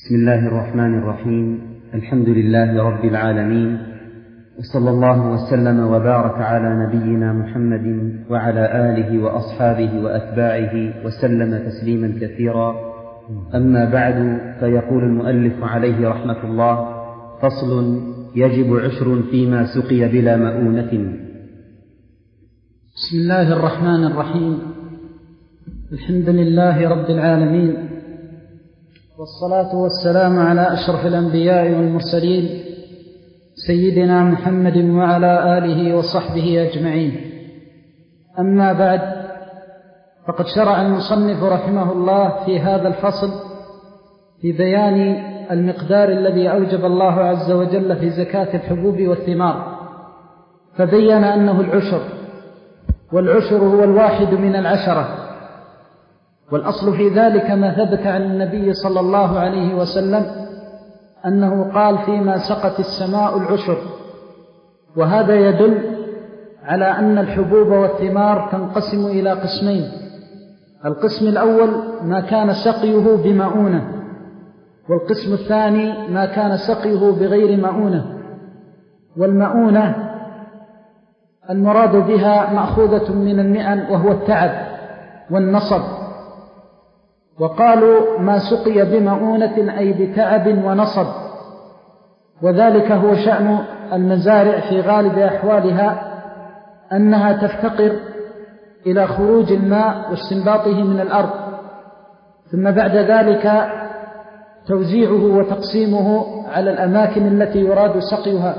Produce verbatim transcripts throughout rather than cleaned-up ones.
بسم الله الرحمن الرحيم. الحمد لله رب العالمين، وصلى الله وسلم وبارك على نبينا محمد وعلى آله وأصحابه وأتباعه وسلم تسليما كثيرا. أما بعد، فيقول المؤلف عليه رحمة الله: فصل: يجب عشر فيما سقي بلا مؤونة. بسم الله الرحمن الرحيم. الحمد لله رب العالمين، والصلاة والسلام على أشرف الأنبياء والمرسلين سيدنا محمد وعلى آله وصحبه أجمعين. أما بعد، فقد شرع المصنف رحمه الله في هذا الفصل في بيان المقدار الذي أوجب الله عز وجل في زكاة الحبوب والثمار، فبين أنه العشر، والعشر هو الواحد من العشرة، والأصل في ذلك ما ثبت عن النبي صلى الله عليه وسلم أنه قال: فيما سقت السماء العشر. وهذا يدل على أن الحبوب والثمار تنقسم إلى قسمين: القسم الأول ما كان سقيه بمؤونة، والقسم الثاني ما كان سقيه بغير مؤونة. والمؤونة المراد بها مأخوذة من المئن، وهو التعب والنصب. وقالوا ما سقي بمؤونة أي بتعب ونصب، وذلك هو شأن المزارع في غالب أحوالها، أنها تفتقر إلى خروج الماء واستنباطه من الأرض، ثم بعد ذلك توزيعه وتقسيمه على الأماكن التي يراد سقيها.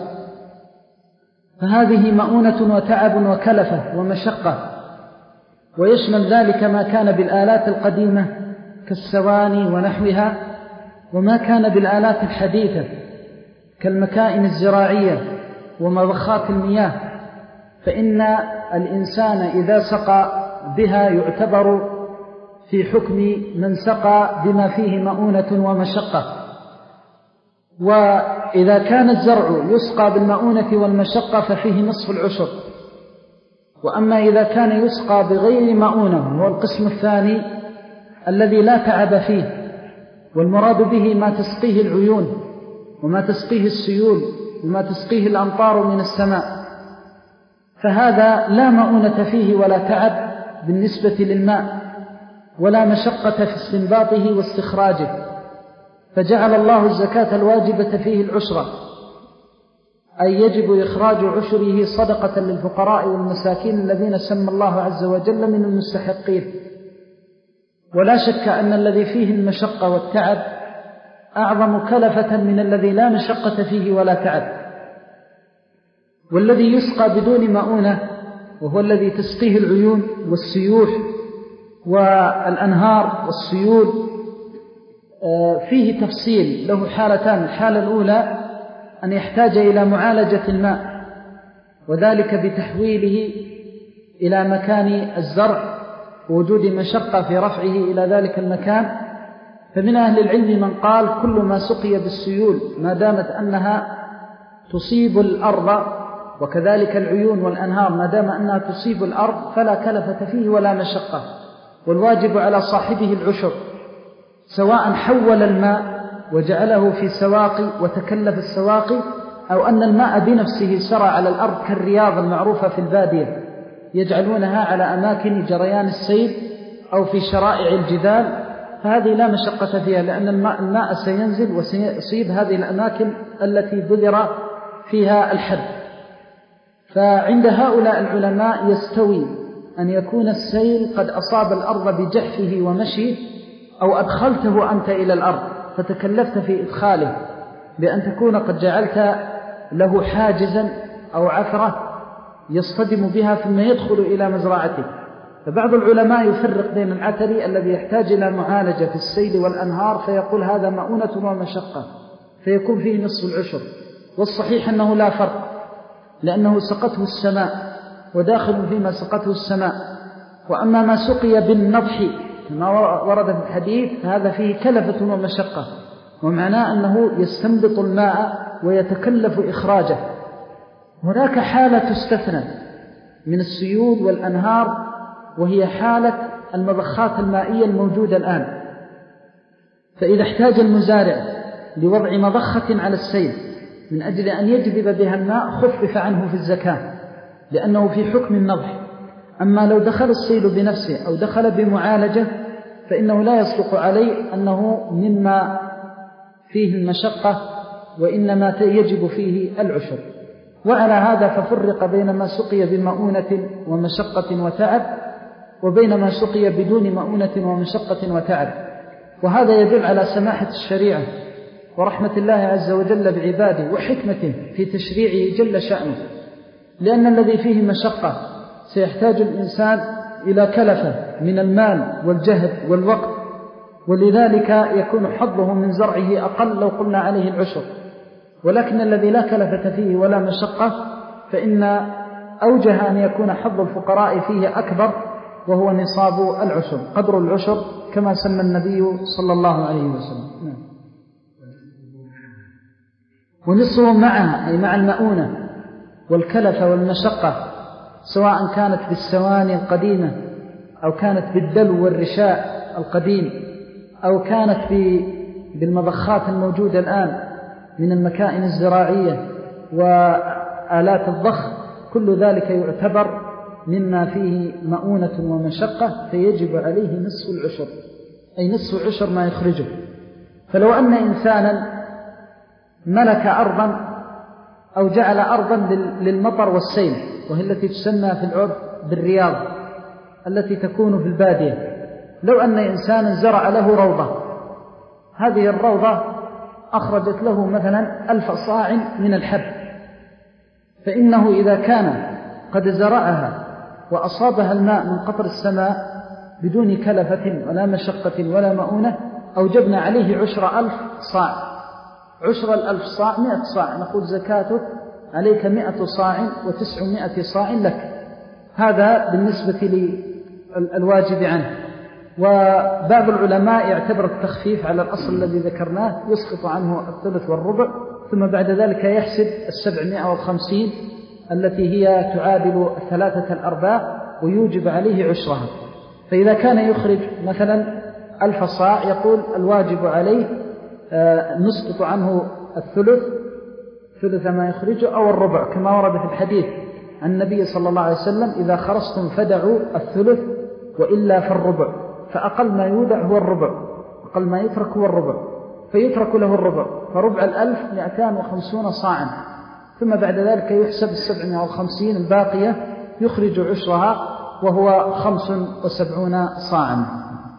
فهذه مؤونة وتعب وكلفة ومشقة، ويشمل ذلك ما كان بالآلات القديمة كالسواني ونحوها، وما كان بالآلات الحديثة كالمكائن الزراعية ومضخات المياه، فإن الإنسان إذا سقى بها يعتبر في حكم من سقى بما فيه مؤونة ومشقة. وإذا كان الزرع يسقى بالمؤونة والمشقة ففيه نصف العشر. وأما إذا كان يسقى بغير مؤونة، هو القسم الثاني الذي لا تعب فيه، والمراد به ما تسقيه العيون وما تسقيه السيول وما تسقيه الأمطار من السماء، فهذا لا مؤونة فيه ولا تعب بالنسبة للماء، ولا مشقة في استنباطه واستخراجه، فجعل الله الزكاة الواجبة فيه العشرة، أي يجب إخراج عشره صدقة للفقراء والمساكين الذين سمى الله عز وجل من المستحقين. ولا شك أن الذي فيه المشقة والتعب أعظم كلفة من الذي لا مشقة فيه ولا تعب. والذي يسقى بدون مؤونة، وهو الذي تسقيه العيون والسيوح والأنهار والسيول، فيه تفصيل له حالتان: الحالة الأولى أن يحتاج إلى معالجة الماء، وذلك بتحويله إلى مكان الزرع ووجود مشقة في رفعه إلى ذلك المكان. فمن أهل العلم من قال: كل ما سقي بالسيول ما دامت أنها تصيب الأرض، وكذلك العيون والأنهار ما دام أنها تصيب الأرض، فلا كلفة فيه ولا مشقة، والواجب على صاحبه العشر، سواء حول الماء وجعله في سواقي وتكلف السواقي، أو أن الماء بنفسه سرى على الأرض كالرياض المعروفة في البادية، يجعلونها على أماكن جريان السيل أو في شرائع الجدال، فهذه لا مشقة فيها، لأن الماء, الماء سينزل وسيصيب هذه الأماكن التي بذر فيها الحب. فعند هؤلاء العلماء يستوي أن يكون السيل قد أصاب الأرض بجحفه ومشيه، أو أدخلته أنت إلى الأرض فتكلفت في إدخاله، بأن تكون قد جعلت له حاجزا أو عثرة يصطدم بها ثم يدخل إلى مزرعته. فبعض العلماء يفرق بين العثري الذي يحتاج إلى معالجة في السيل والأنهار فيقول هذا مؤونة ومشقة، فيكون فيه نصف العشر. والصحيح أنه لا فرق، لأنه سقته السماء وداخل فيما سقته السماء. وأما ما سقي بالنضح كما ورد في الحديث فهذا فيه كلفة ومشقة، ومعناه أنه يستنبط الماء ويتكلف إخراجه. هناك حالة تستثنى من السيول والأنهار، وهي حالة المضخات المائية الموجودة الآن. فإذا احتاج المزارع لوضع مضخة على السيل من أجل أن يجذب بها الماء خفف عنه في الزكاة لأنه في حكم النضح. أما لو دخل السيل بنفسه أو دخل بمعالجة فإنه لا يصدق عليه أنه مما فيه المشقة وإنما يجب فيه العشر. وعلى هذا ففرق بين ما سقي بمؤونة ومشقة وتعب وبين ما سقي بدون مؤونة ومشقة وتعب. وهذا يدل على سماحة الشريعة ورحمة الله عز وجل بعباده وحكمته في تشريعه جل شأنه، لأن الذي فيه مشقة سيحتاج الإنسان إلى كلفة من المال والجهد والوقت، ولذلك يكون حظه من زرعه أقل لو قلنا عليه العشر. ولكن الذي لا كلفة فيه ولا مشقة فإن أوجه أن يكون حظ الفقراء فيه أكبر، وهو نصاب العشر، قدر العشر كما سمى النبي صلى الله عليه وسلم. ونصفه معها أي مع المؤونة والكلفة والمشقة، سواء كانت بالسواني القديمة أو كانت بالدلو والرشاء القديم أو كانت بالمضخات الموجودة الآن من المكائن الزراعية وآلات الضخ، كل ذلك يعتبر مما فيه مؤونة ومشقة فيجب عليه نصف العشر، أي نصف عشر ما يخرجه. فلو أن إنسانا ملك أرضا أو جعل أرضا للمطر والسيل، وهي التي تسمى في العرف بالرياض التي تكون في البادية، لو أن إنسانا زرع له روضة، هذه الروضة أخرجت له مثلا ألف صاع من الحب، فإنه إذا كان قد زرعها وأصابها الماء من قطر السماء بدون كلفة ولا مشقة ولا مؤونة، أوجبنا عليه عشر ألف صاع. عشر الألف صاع مئة صاع، نقول زكاته عليك مئة صاع وتسعمائة صاع لك. هذا بالنسبة للواجب عنه. وبعض العلماء يعتبر التخفيف على الأصل الذي ذكرناه، يسقط عنه الثلث والربع، ثم بعد ذلك يحسب السبعمائة وخمسين التي هي تعادل ثلاثة الأرباع ويوجب عليه عشرها. فإذا كان يخرج مثلا ألف صاع يقول الواجب عليه نسقط عنه الثلث ثلث ما يخرجه أو الربع، كما ورد في الحديث عن النبي صلى الله عليه وسلم: إذا خرجتم فدعوا الثلث وإلا فالربع، فأقل ما يودع هو الربع، أقل ما يترك هو الربع، فيترك له الربع، فربع الألف مئتان وخمسون صاعا، ثم بعد ذلك يحسب السبعمائة وخمسين الباقية يخرج عشرها وهو خمس وسبعون صاعا.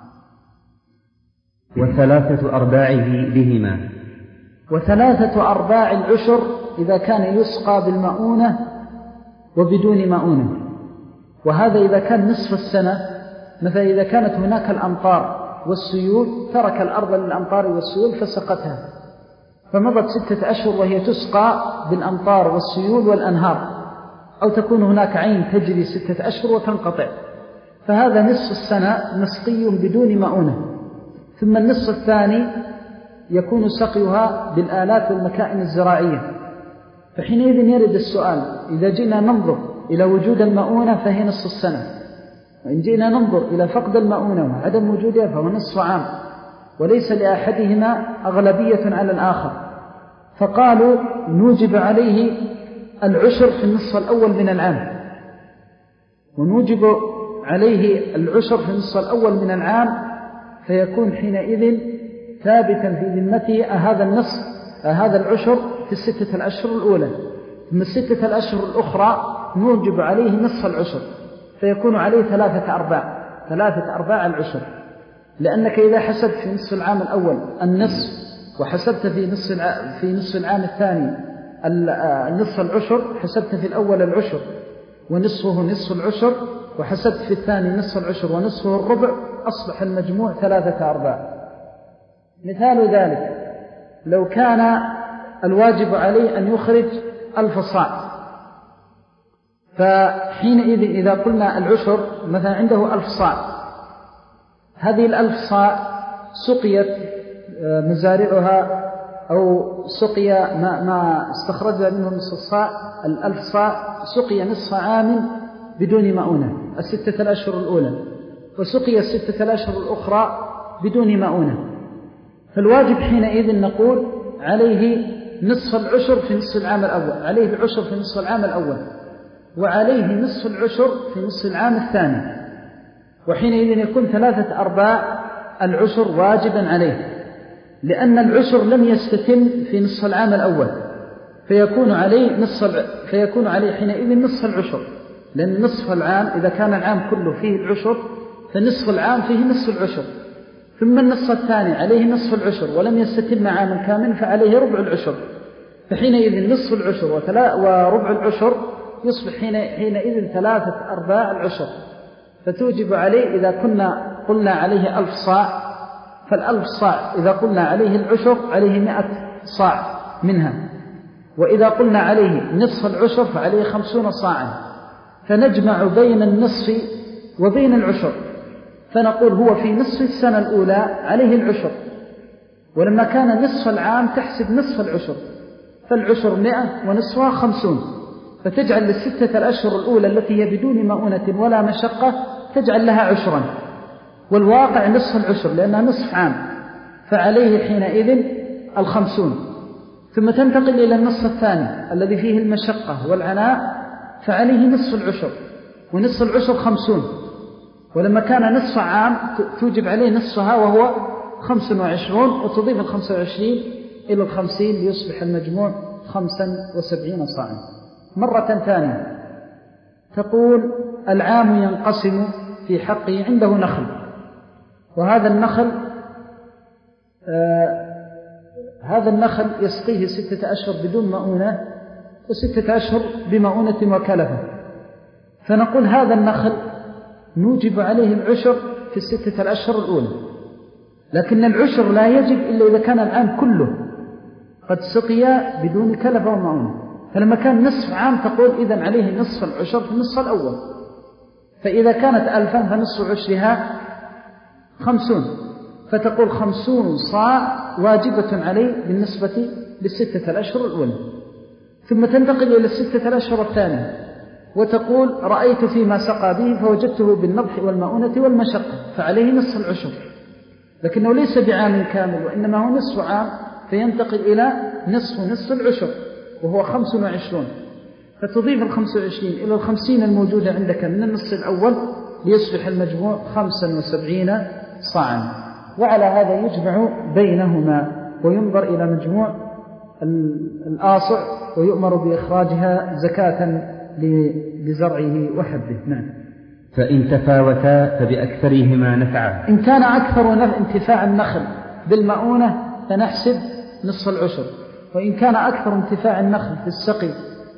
وثلاثة أرباعه بهما. وثلاثة أرباع العشر إذا كان يسقى بالمؤونة وبدون مؤونة، وهذا إذا كان نصف السنة. مثلا إذا كانت هناك الأمطار والسيول ترك الأرض للأمطار والسيول فسقتها، فمضت ستة أشهر وهي تسقى بالأمطار والسيول والأنهار، أو تكون هناك عين تجري ستة أشهر وتنقطع، فهذا نصف السنة مسقي بدون مؤونة. ثم النصف الثاني يكون سقيها بالآلات والمكائن الزراعية. فحينئذ يرد السؤال: إذا جئنا ننظر إلى وجود المؤونة فهي نصف السنة، وإن جئنا ننظر إلى فقد المؤونة وعدم وجودها فهو نصف عام، وليس لأحدهما أغلبية على الآخر. فقالوا نوجب عليه العشر في النصف الأول من العام، ونوجب عليه العشر في النصف الأول من العام، فيكون حينئذ ثابتا في ذمته هذا النصف هذا العشر في الستة الأشهر الأولى، ثم الستة الأشهر الأخرى نوجب عليه نصف العشر، فيكون عليه ثلاثة أرباع ثلاثة أرباع العشر. لأنك إذا حسبت في نصف العام الأول النصف، وحسبت في نصف في نصف العام الثاني النصف العشر، حسبت في الأول العشر ونصفه نصف العشر، وحسبت في الثاني نصف العشر ونصفه الربع، أصبح المجموع ثلاثة أرباع. مثال ذلك لو كان الواجب عليه أن يخرج ألف صاع، فحينئذ إذا قلنا العشر مثلا عنده ألف صاع، هذه الألف صاع سقيت مزارعها أو سقي ما, ما استخرجها منه نصف الصاع، الألف صاع سقي نصف عام بدون مؤونة الستة الأشهر الأولى، وسقي الستة الأشهر الأخرى بدون مؤونة. فالواجب حينئذ نقول عليه نصف العشر في نصف العام الأول، عليه العشر في نصف العام الأول، وعليه نصف العشر في نصف العام الثاني، وحينئذ يكون ثلاثة أرباع العشر واجبا عليه، لأن العشر لم يستتم في نصف العام الأول، فيكون عليه نصف فيكون عليه حينئذ نصف العشر، لأن نصف العام إذا كان العام كله فيه العشر فنصف العام فيه نصف العشر، ثم النصف الثاني عليه نصف العشر ولم يستتم عاما كامل فعليه ربع العشر، فحينئذ نصف العشر وربع العشر يصبح حينئذ ثلاثة أرباع العشر، فتوجب عليه إذا كنا قلنا عليه ألف صاع، فالألف صاع إذا قلنا عليه العشر عليه مئة صاع منها، وإذا قلنا عليه نصف العشر فعليه خمسون صاعا، فنجمع بين النصف وبين العشر، فنقول هو في نصف السنة الأولى عليه العشر، ولما كان نصف العام تحسب نصف العشر، فالعشر مئة ونصفها خمسون، فتجعل للستة الأشهر الأولى التي هي بدون مؤونة ولا مشقة تجعل لها عشرا، والواقع نصف العشر لأنها نصف عام، فعليه حينئذ الخمسون، ثم تنتقل إلى النصف الثاني الذي فيه المشقة والعناء فعليه نصف العشر، ونصف العشر خمسون، ولما كان نصف عام توجب عليه نصفها وهو خمس وعشرون، وتضيف الخمس وعشرين إلى الخمسين ليصبح المجموع خمسا وسبعين صاعا. مرة ثانية تقول العام ينقسم في حقه عنده نخل، وهذا النخل آه هذا النخل يسقيه ستة أشهر بدون مؤونة وستة أشهر بمؤونة وكلفة، فنقول هذا النخل نوجب عليه العشر في الستة الأشهر الأولى، لكن العشر لا يجب إلا إذا كان العام كله قد سقي بدون كلفة ومؤونة، فلما كان نصف عام تقول إذن عليه نصف العشر في النصف الأول، فإذا كانت ألفا فنصف عشرها خمسون، فتقول خمسون صاع واجبة عليه بالنسبة للستة الأشهر الأولى، ثم تنتقل إلى الستة الأشهر الثانية وتقول رأيت فيما سقى به فوجدته بالنضح والمؤونة والمشقة فعليه نصف العشر، لكنه ليس بعام كامل وإنما هو نصف عام، فينتقل إلى نصف نصف العشر وهو خمس وعشرون، فتضيف الخمس وعشرين إلى الخمسين الموجودة عندك من النصف الأول ليصبح المجموع خمسا وسبعين صاعا. وعلى هذا يجمع بينهما وينظر إلى مجموع الآصع ويؤمر بإخراجها زكاة لزرعه وحبه. نعم. فإن تفاوتا فبأكثرهما نفعا. إن كان أكثر انتفاع النخل بالمؤونة فنحسب نصف العشر، وإن كان أكثر انتفاع النخل في السقي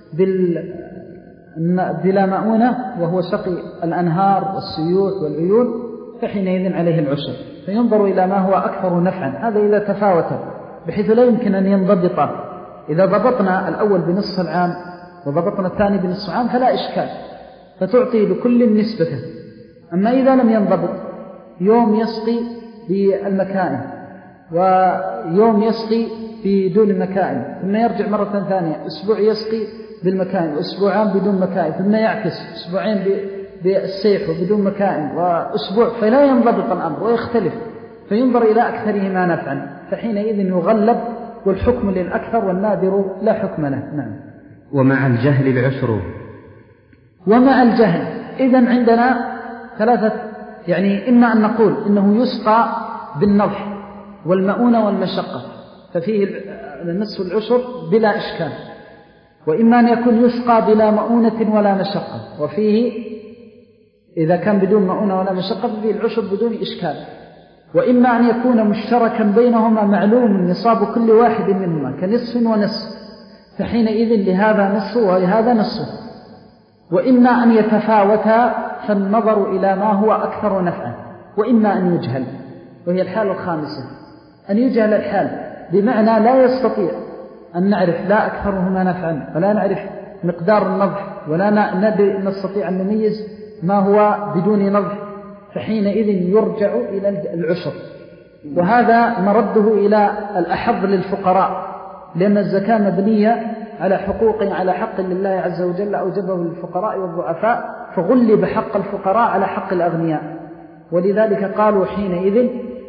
بلا مؤونة وهو سقي الأنهار والسيوح والعيون فحينئذ عليه العشر، فينظر إلى ما هو أكثر نفعا، هذا إذا تفاوت بحيث لا يمكن أن ينضبط. إذا ضبطنا الأول بنصف العام وضبطنا الثاني بنصف عام فلا إشكال، فتعطي لكل نسبته. أما إذا لم ينضبط يوم يسقي بالمكائن ويوم يسقي بدون مكائن، ثم يرجع مرة ثانية أسبوع يسقي بالمكائن وأسبوعان بدون مكائن، ثم يعكس أسبوعين بالسيح وبدون مكائن وأسبوع، فلا ينضبط الأمر ويختلف، فينظر إلى أكثرهما نفعا، فحينئذ يغلب والحكم للأكثر والنادر لا حكم له. نعم. ومع الجهل العشر. ومع الجهل إذن عندنا ثلاثة، يعني إما أن نقول إنه يسقى بالنضح والمؤونة والمشقة ففيه النصف العشر بلا إشكال، وإما أن يكون يسقى بلا مؤونة ولا مشقة وفيه إذا كان بدون مؤونة ولا مشقة ففيه العشر بدون إشكال، وإما أن يكون مشتركا بينهما معلوم نصاب كل واحد منهما كنصف ونصف فحينئذ لهذا نصف ولهذا نصف، وإما أن يتفاوتا فالنظر إلى ما هو أكثر نفعا، وإما أن يجهل، وهي الحالة الخامسة أن يجهل الحال، بمعنى لا يستطيع أن نعرف لا أكثرهما نفعا ولا نعرف مقدار النضح ولا نستطيع أن نميز ما هو بدون نضح، فحينئذ يرجع إلى العشر، وهذا مرده إلى الأحظ للفقراء، لأن الزكاة مبنية على حقوق على حق لله عز وجل أوجبه للفقراء والضعفاء، فغلب حق الفقراء على حق الأغنياء، ولذلك قالوا حينئذ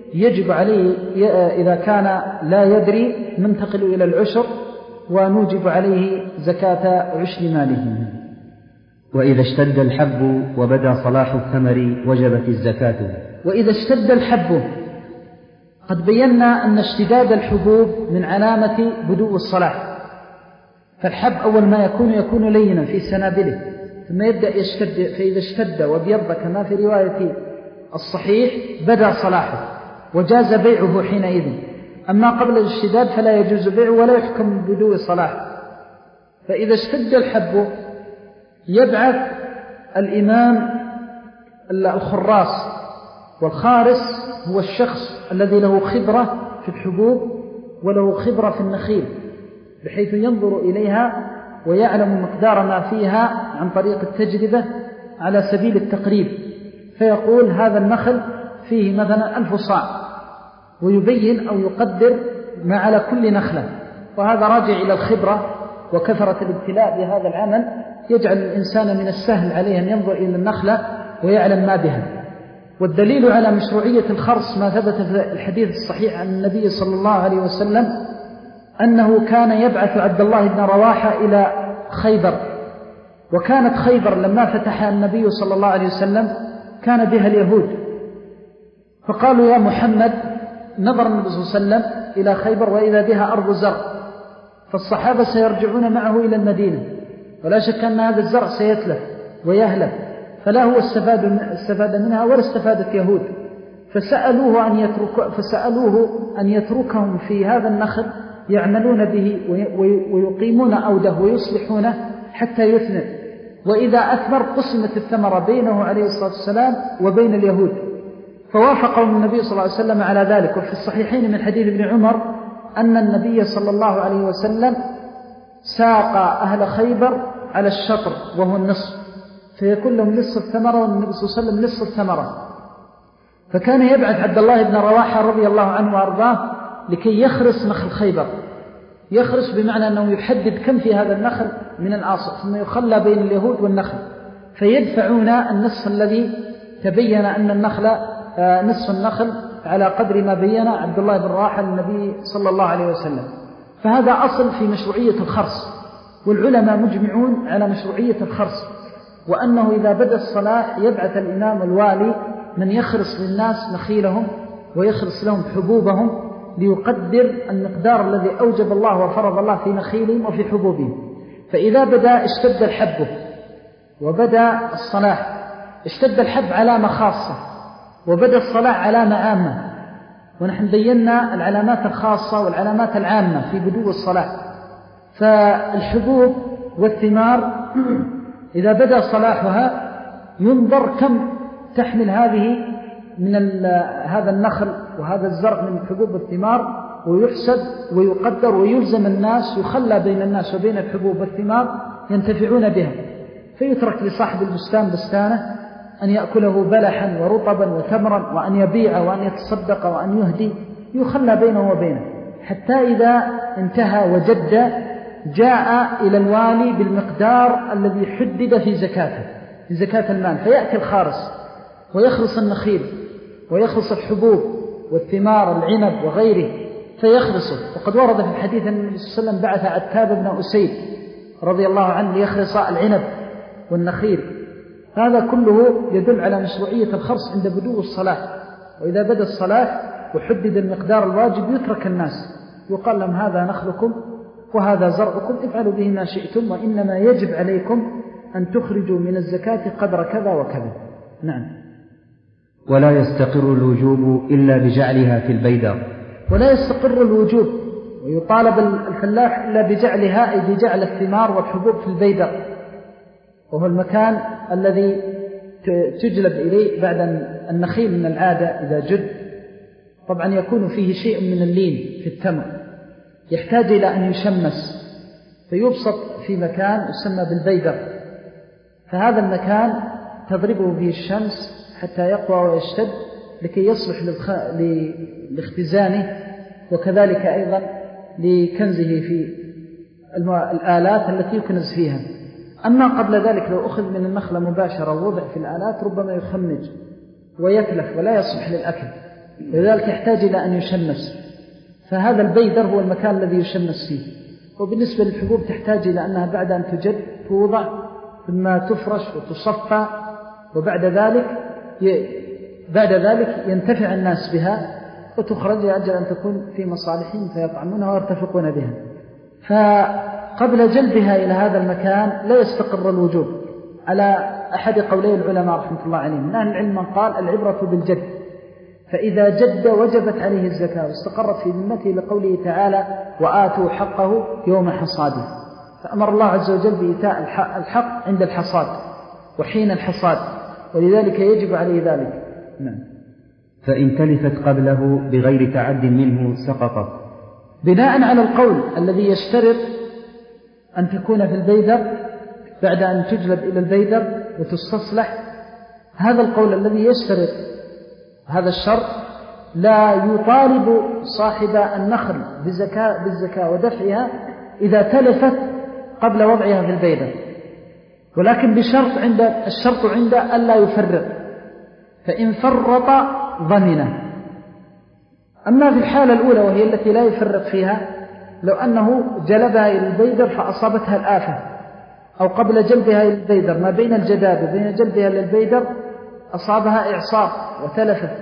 يجب عليه إذا كان لا يدري ننتقل إلى العشر ونوجب عليه زكاة عشر ماله. وإذا اشتد الحب وبدا صلاح الثمر وجبت الزكاة. وإذا اشتد الحب، قد بينا أن اشتداد الحبوب من علامة بدو الصلاح. فالحب أول ما يكون يكون لينا في سنابله، ثم يبدأ يشتد، فإذا اشتد وابيض كما في رواية الصحيح بدا صلاحه وجاز بيعه حينئذ. أما قبل الاشتداد فلا يجوز بيعه ولا يحكم بدو صلاح. فإذا اشتد الحب يبعث الإمام الخراس، والخارس هو الشخص الذي له خبرة في الحبوب وله خبرة في النخيل، بحيث ينظر إليها ويعلم مقدار ما فيها عن طريق التجربة على سبيل التقريب، فيقول هذا النخل فيه مثلا ألف صاع، ويبين أو يقدر ما على كل نخلة. وهذا راجع إلى الخبرة وكثرة الابتلاء بهذا العمل، يجعل الإنسان من السهل عليه أن ينظر إلى النخلة ويعلم ما بها. والدليل على مشروعية الخرص ما ثبت في الحديث الصحيح عن النبي صلى الله عليه وسلم أنه كان يبعث عبد الله بن رواحة إلى خيبر، وكانت خيبر لما فتحها النبي صلى الله عليه وسلم كان بها اليهود، فقالوا يا محمد، نظر النبي صلى الله عليه وسلم إلى خيبر وإذا بها أرض زرع، فالصحابة سيرجعون معه إلى المدينة، ولا شك أن هذا الزرع سيتلف ويهلك، فلا هو استفاد منها ولا استفادت يهود. فسألوه أن, يترك فسألوه أن يتركهم في هذا النخل يعملون به ويقيمون أوده ويصلحونه حتى يثمر، وإذا أثمر قسمت الثمرة بينه عليه الصلاة والسلام وبين اليهود، فوافقهم النبي صلى الله عليه وسلم على ذلك. وفي الصحيحين من حديث ابن عمر أن النبي صلى الله عليه وسلم ساق أهل خيبر على الشطر وهو النصف، فيكون لهم نصف الثمرة والنبي صلى الله عليه وسلم نصف الثمرة. فكان يبعث عبد الله بن رواحة رضي الله عنه وأرضاه لكي يخرس نخل خيبر. يخرس بمعنى أنه يحدد كم في هذا النخل من الآصل، ثم يخلى بين اليهود والنخل، فيدفعون النصف الذي تبين أن النخل نصف النخل على قدر ما بين عبد الله بن رواحة للنبي صلى الله عليه وسلم. فهذا أصل في مشروعية الخرص، والعلماء مجمعون على مشروعية الخرص، وأنه إذا بدأ الصلاح يبعث الإمام الوالي من يخرص للناس نخيلهم ويخرص لهم حبوبهم ليقدر المقدار الذي أوجب الله وفرض الله في نخيلهم وفي حبوبهم. فإذا بدأ اشتد الحب وبدأ الصلاح، اشتد الحب علامة خاصة وبدأ الصلاح علامة عامة، ونحن بينا العلامات الخاصة والعلامات العامة في بدو الصلاح. فالحبوب والثمار إذا بدأ صلاحها ينظر كم تحمل هذه من هذا النخل وهذا الزرع من الحبوب والثمار، ويحسب ويقدر ويلزم الناس، يخلى بين الناس وبين الحبوب والثمار ينتفعون بها، فيترك لصاحب البستان بستانه أن يأكله بلحا ورطبا وتمرا، وأن يبيع وأن يتصدق وأن يهدي، يخلى بينه وبينه، حتى إذا انتهى وجد جاء إلى الوالي بالمقدار الذي حدد في زكاته، في زكاة المال، فيأتي الخارص ويخلص النخيل ويخلص الحبوب والثمار العنب وغيره فيخلصه. وقد ورد في الحديث أن النبي صلى الله عليه وسلم بعث عتاب بن أسيد رضي الله عنه ليخلص العنب والنخيل. هذا كله يدل على مشروعية الخرص عند بدو الصلاح. وإذا بدأ الصلاح وحدد المقدار الواجب يترك الناس، يقال لهم هذا نخلكم وهذا زرعكم، افعلوا به ما شئتم، وإنما يجب عليكم أن تخرجوا من الزكاة قدر كذا وكذا. نعم. ولا يستقر الوجوب إلا بجعلها في البيدر. ولا يستقر الوجوب ويطالب الفلاح إلا بجعلها، أي بجعل الثمار والحبوب في البيدر، وهو المكان الذي تجلب إليه بعد النخيل من العادة إذا جد. طبعا يكون فيه شيء من اللين في التمر، يحتاج إلى أن يشمس، فيبسط في مكان يسمى بالبيدر، فهذا المكان تضربه به الشمس حتى يقوى ويشتد لكي يصلح لاختزانه، وكذلك أيضا لكنزه في الآلات التي يكنز فيها. أما قبل ذلك لو أخذ من النخلة مباشرة ووضع في الآلات ربما يخمج ويتلف ولا يصلح للأكل، لذلك يحتاج إلى أن يشمس، فهذا البيدر هو المكان الذي يشمس فيه. وبالنسبة للحبوب تحتاج إلى أنها بعد أن تجد توضع ثم تفرش وتصفى، وبعد ذلك بعد ذلك ينتفع الناس بها وتخرج لأجل أن تكون في مصالحهم فيطعمونها ويرتفقون بها. فقبل جلبها إلى هذا المكان لا يستقر الوجوب على أحد قولي العلماء رحمة الله عليهم. من أهل العلم من قال العبرة بالجد، فإذا جد وجبت عليه الزكاة واستقرت في ذمته لقوله تعالى وآتوا حقه يوم حصاده، فأمر الله عز وجل بإيتاء الحق عند الحصاد وحين الحصاد، ولذلك يجب عليه ذلك. نعم. فإن تلفت قبله بغير تعد منه سقطت. بناء على القول الذي يشترط أن تكون في البيدر بعد أن تجلب إلى البيدر وتستصلح، هذا القول الذي يشترط هذا الشرط لا يطالب صاحب النخل بزكاة بالزكاة ودفعها إذا تلفت قبل وضعها في البيدر، ولكن بشرط عند الشرط عند ألا يفرط، فإن فرط ضمنه. أما في الحالة الأولى وهي التي لا يفرط فيها، لو أنه جلبها إلى البيدر فأصابتها الآفة، أو قبل جلبها إلى البيدر ما بين الجداد وبين جلبها إلى البيدر أصابها إعصار وتلفت،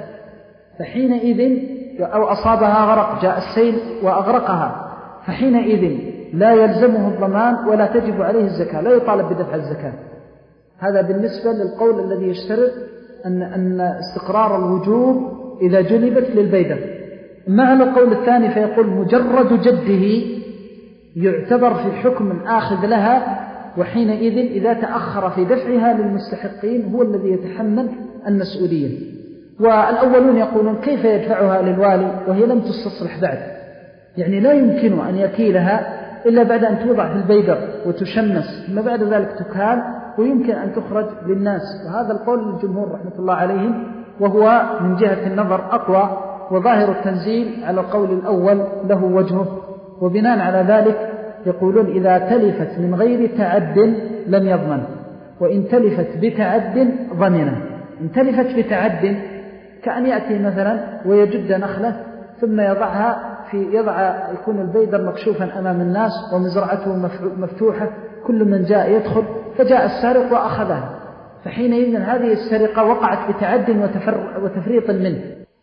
فحينئذ أو أصابها غرق جاء السيل وأغرقها، فحينئذ لا يلزمه الضمان ولا تجب عليه الزكاة، لا يطالب بدفع الزكاة. هذا بالنسبة للقول الذي يشترط أن, أن استقرار الوجوب إذا جلبت للبيدر. مع القول الثاني فيقول مجرد جده يعتبر في حكم آخذ لها، وحينئذ إذا تأخر في دفعها للمستحقين هو الذي يتحمل المسؤولية. والأولون يقولون كيف يدفعها للوالي وهي لم تستصلح بعد، يعني لا يمكن أن يكيلها إلا بعد أن توضع في البيدر وتشمس، ثم بعد ذلك تكال ويمكن أن تخرج للناس. وهذا القول الجمهور رحمة الله عليهم، وهو من جهة النظر أقوى، وظاهر التنزيل على القول الأول له وجهه. وبناء على ذلك يقولون إذا تلفت من غير تعد لم يضمن، وإن تلفت بتعد ضمنه. إن تلفت بتعد كأن يأتي مثلا ويجد نخلة ثم يضعها في يضع يكون البيدر مكشوفا أمام الناس ومزرعته مفتوحة، كل من جاء يدخل، فجاء السارق وأخذها، فحينئذ هذه السرقة وقعت بتعد وتفريط منه،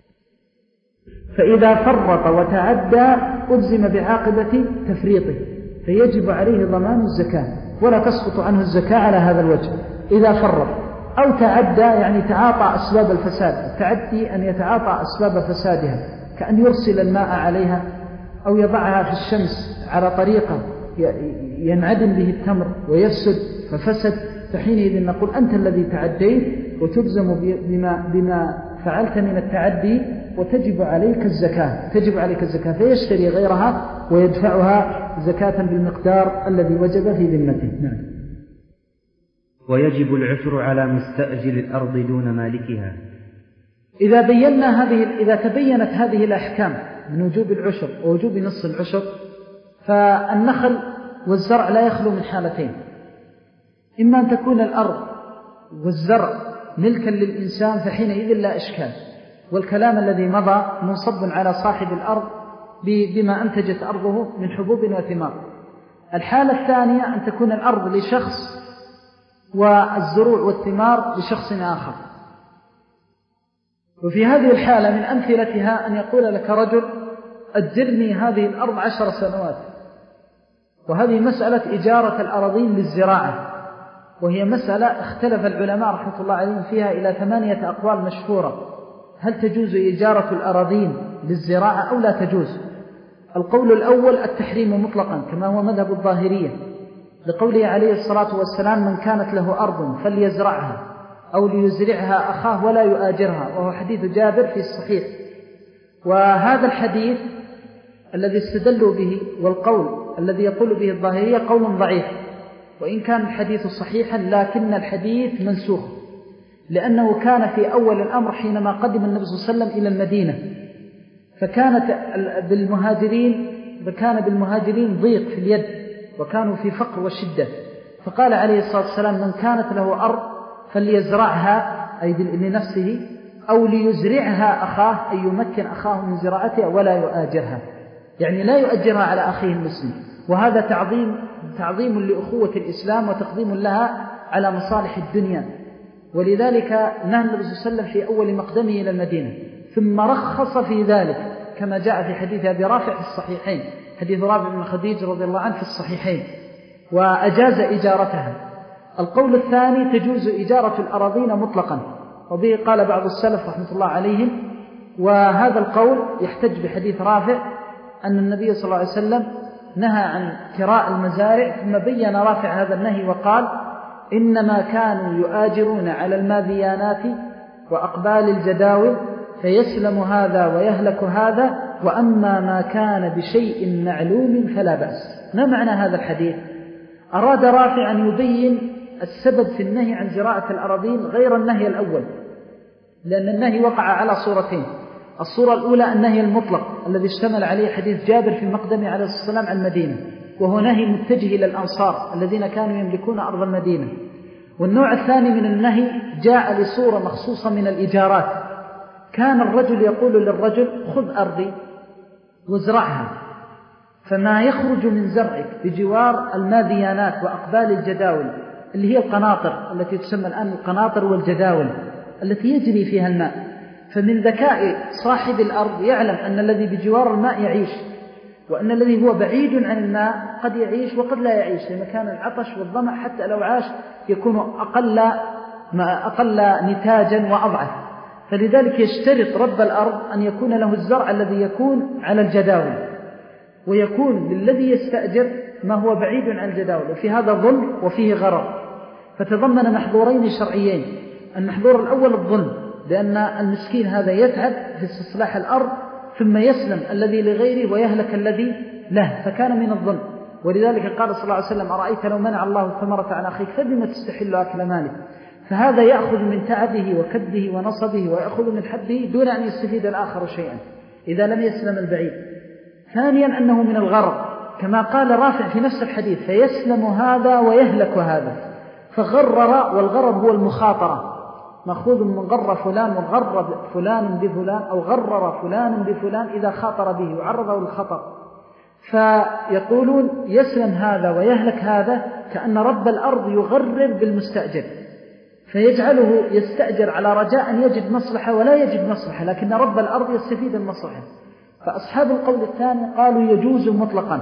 فإذا فرط وتعدى ألزم بعاقبة تفريطه، فيجب عليه ضمان الزكاة ولا تسقط عنه الزكاة على هذا الوجه إذا فرط أو تعدى، يعني تعاطى أسباب الفساد. التعدي أن يتعاطى أسباب فسادها، كأن يرسل الماء عليها أو يضعها في الشمس على طريقة ينعدم به التمر ويفسد ففسد، فحينئذ نقول أنت الذي تعديت وتلزم بما, بما فعلت من التعدي وتجب عليك الزكاة تجب عليك الزكاة فيشتري غيرها ويدفعها زكاة بالمقدار الذي وجب في ذمته. نعم. ويجب العشر على مستأجر الأرض دون مالكها. إذا بينا هذه إذا تبينت هذه الأحكام من وجوب العشر ووجوب نص العشر، فالنخل والزرع لا يخلو من حالتين: إما أن تكون الأرض والزرع ملكا للإنسان فحينئذ لا إشكال، والكلام الذي مضى منصب على صاحب الأرض بما أنتجت أرضه من حبوب وثمار. الحالة الثانية أن تكون الأرض لشخص والزروع والثمار لشخص آخر، وفي هذه الحالة من أمثلتها أن يقول لك رجل أجرني هذه الأرض عشر سنوات، وهذه مسألة إجارة الأراضين للزراعة، وهي مسألة اختلف العلماء رحمة الله عليهم فيها إلى ثمانية أقوال مشهورة: هل تجوز إجارة الأراضين للزراعة أو لا تجوز؟ القول الأول التحريم مطلقا كما هو مذهب الظاهرية، لقوله عليه الصلاة والسلام: من كانت له أرض فليزرعها أو ليزرعها أخاه ولا يؤاجرها، وهو حديث جابر في الصحيح. وهذا الحديث الذي استدلوا به والقول الذي يقول به الظاهرية قول ضعيف، وإن كان الحديث صحيحا لكن الحديث منسوخ، لأنه كان في أول الأمر حينما قدم النبي صلى الله عليه وسلم إلى المدينة، فكانت بالمهاجرين فكان بالمهاجرين ضيق في اليد وكانوا في فقر وشدة، فقال عليه الصلاة والسلام: من كانت له أرض فليزرعها أي لنفسه أو ليزرعها أخاه أي يمكن أخاه من زراعتها ولا يؤاجرها، يعني لا يؤجرها على أخيه المسلم. وهذا تعظيم تعظيم لأخوة الإسلام وتقديم لها على مصالح الدنيا. ولذلك نهى النبي صلى الله عليه وسلم في أول مقدمه إلى المدينة ثم رخص في ذلك كما جاء في حديث أبي رافع في الصحيحين، حديث رافع بن خديج رضي الله عنه في الصحيحين، وأجاز إجارتها. القول الثاني تجوز إجارة الأراضين مطلقا، وبه قال بعض السلف رحمة الله عليهم، وهذا القول يحتج بحديث رافع أن النبي صلى الله عليه وسلم نهى عن كراء المزارع، ثم بين رافع هذا النهي وقال إنما كانوا يؤاجرون على الماذيانات وأقبال الجداول فيسلم هذا ويهلك هذا، وأما ما كان بشيء معلوم فلا بأس. ما معنى هذا الحديث؟ أراد رافع أن يبين السبب في النهي عن زراعة الأراضين غير النهي الأول، لأن النهي وقع على صورتين. الصورة الأولى النهي المطلق الذي اشتمل عليه حديث جابر في مقدمه عليه الصلاة والسلام عن المدينة، وهو نهي متجه إلى الأنصار الذين كانوا يملكون أرض المدينة. والنوع الثاني من النهي جاء لصورة مخصوصة من الإجارات، كان الرجل يقول للرجل خذ أرضي وازرعها، فما يخرج من زرعك بجوار الماذيانات وأقبال الجداول اللي هي القناطر التي تسمى الآن القناطر والجداول التي يجري فيها الماء، فمن ذكاء صاحب الأرض يعلم أن الذي بجوار الماء يعيش، وأن الذي هو بعيد عن الماء قد يعيش وقد لا يعيش، لمكان العطش والظمأ حتى لو عاش يكون أقل, ما أقل نتاجا وأضعف. فلذلك يشترط رب الأرض أن يكون له الزرع الذي يكون على الجداول، ويكون للذي يستأجر ما هو بعيد عن الجداول، وفي هذا ظلم وفيه غرر. فتضمن محظورين شرعيين. المحظور الأول الظلم، لأن المسكين هذا يتعب في استصلاح الأرض ثم يسلم الذي لغيره ويهلك الذي له، فكان من الظلم. ولذلك قال صلى الله عليه وسلم أرأيت لو منع الله الثمرة عن أخيك فبما تستحل أكل ماله. فهذا يأخذ من تعبه وكده ونصبه ويأخذ من حبه دون أن يستفيد الآخر شيئا إذا لم يسلم البعيد. ثانيا أنه من الغرر، كما قال رافع في نفس الحديث فيسلم هذا ويهلك هذا. فغرر، والغرر هو المخاطرة، مأخوذ من غر فلان وغر فلان بفلان، أو غرر فلان بفلان إذا خاطر به وعرضه للخطر. فيقولون يسلم هذا ويهلك هذا، كأن رب الأرض يغرر بالمستأجر فيجعله يستأجر على رجاء أن يجد مصلحة ولا يجد مصلحة، لكن رب الأرض يستفيد المصلحة. فأصحاب القول الثاني قالوا يجوز مطلقا،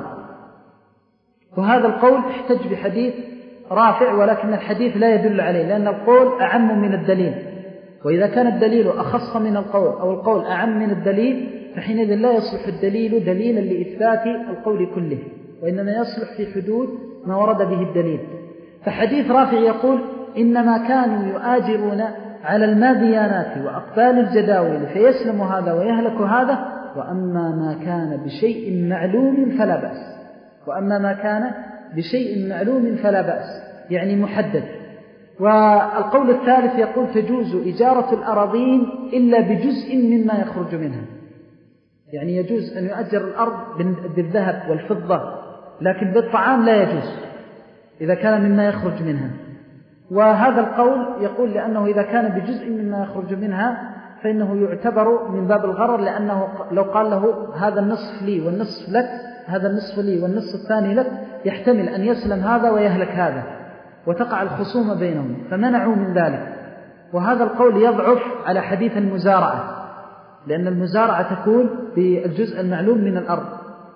وهذا القول احتج بحديث رافع، ولكن الحديث لا يدل عليه، لأن القول أعم من الدليل، وإذا كان الدليل أخص من القول أو القول أعم من الدليل فحينئذ لا يصلح الدليل دليلا لإثبات القول كله، وإنما يصلح في حدود ما ورد به الدليل. فحديث رافع يقول إنما كانوا يؤاجرون على الماذيانات وأقبال الجداول فيسلم هذا ويهلك هذا، وأما ما كان بشيء معلوم فلا بأس. وأما ما كان بشيء معلوم فلا بأس، يعني محدد. والقول الثالث يقول تجوز إجارة الأراضين إلا بجزء مما يخرج منها، يعني يجوز أن يؤجر الأرض بالذهب والفضة، لكن بالطعام لا يجوز إذا كان مما يخرج منها. وهذا القول يقول لأنه إذا كان بجزء مما يخرج منها فإنه يعتبر من باب الغرر، لأنه لو قال له هذا النصف لي والنصف لك، هذا النصف لي والنصف الثاني لك، يحتمل أن يسلم هذا ويهلك هذا وتقع الخصومة بينهم، فمنعوا من ذلك. وهذا القول يضعف على حديث المزارعة، لأن المزارعة تكون بالجزء المعلوم من الأرض.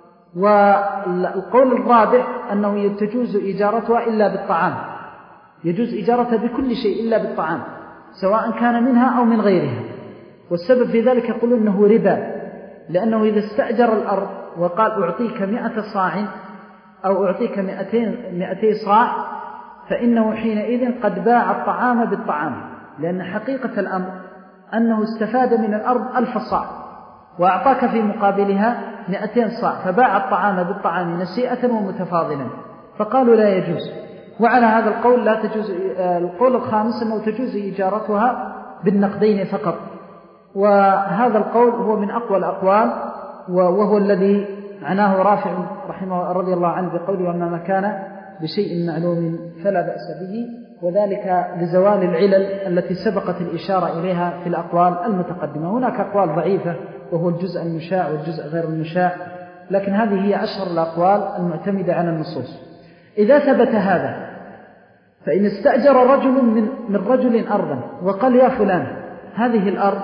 والقول الرابع أنه تجوز إجارتها إلا بالطعام، يجوز إجارتها بكل شيء إلا بالطعام سواء كان منها أو من غيرها. والسبب في ذلك يقول أنه ربا، لأنه إذا استأجر الأرض وقال أعطيك مئة صاع أو أعطيك مئتين مئتي صاع، فإنه حينئذ قد باع الطعام بالطعام، لأن حقيقة الأمر أنه استفاد من الأرض ألف صاع وأعطاك في مقابلها مئتين صاع، فباع الطعام بالطعام نسيئة ومتفاضلا، فقالوا لا يجوز. وعلى هذا القول لا تجوز. القول الخامس أنه تجوز إجارتها بالنقدين فقط، وهذا القول هو من أقوى الأقوال، وهو الذي عناه رافع رحمه رضي الله عنه بقوله وأما ما كان بشيء معلوم فلا بأس به. وذلك لزوال العلل التي سبقت الإشارة إليها في الأقوال المتقدمة. هناك أقوال ضعيفة وهو الجزء المشاع والجزء غير المشاع، لكن هذه هي أشهر الأقوال المعتمدة على النصوص. إذا ثبت هذا فإن استأجر رجل من, من رجل أرضا وقال يا فلان هذه الأرض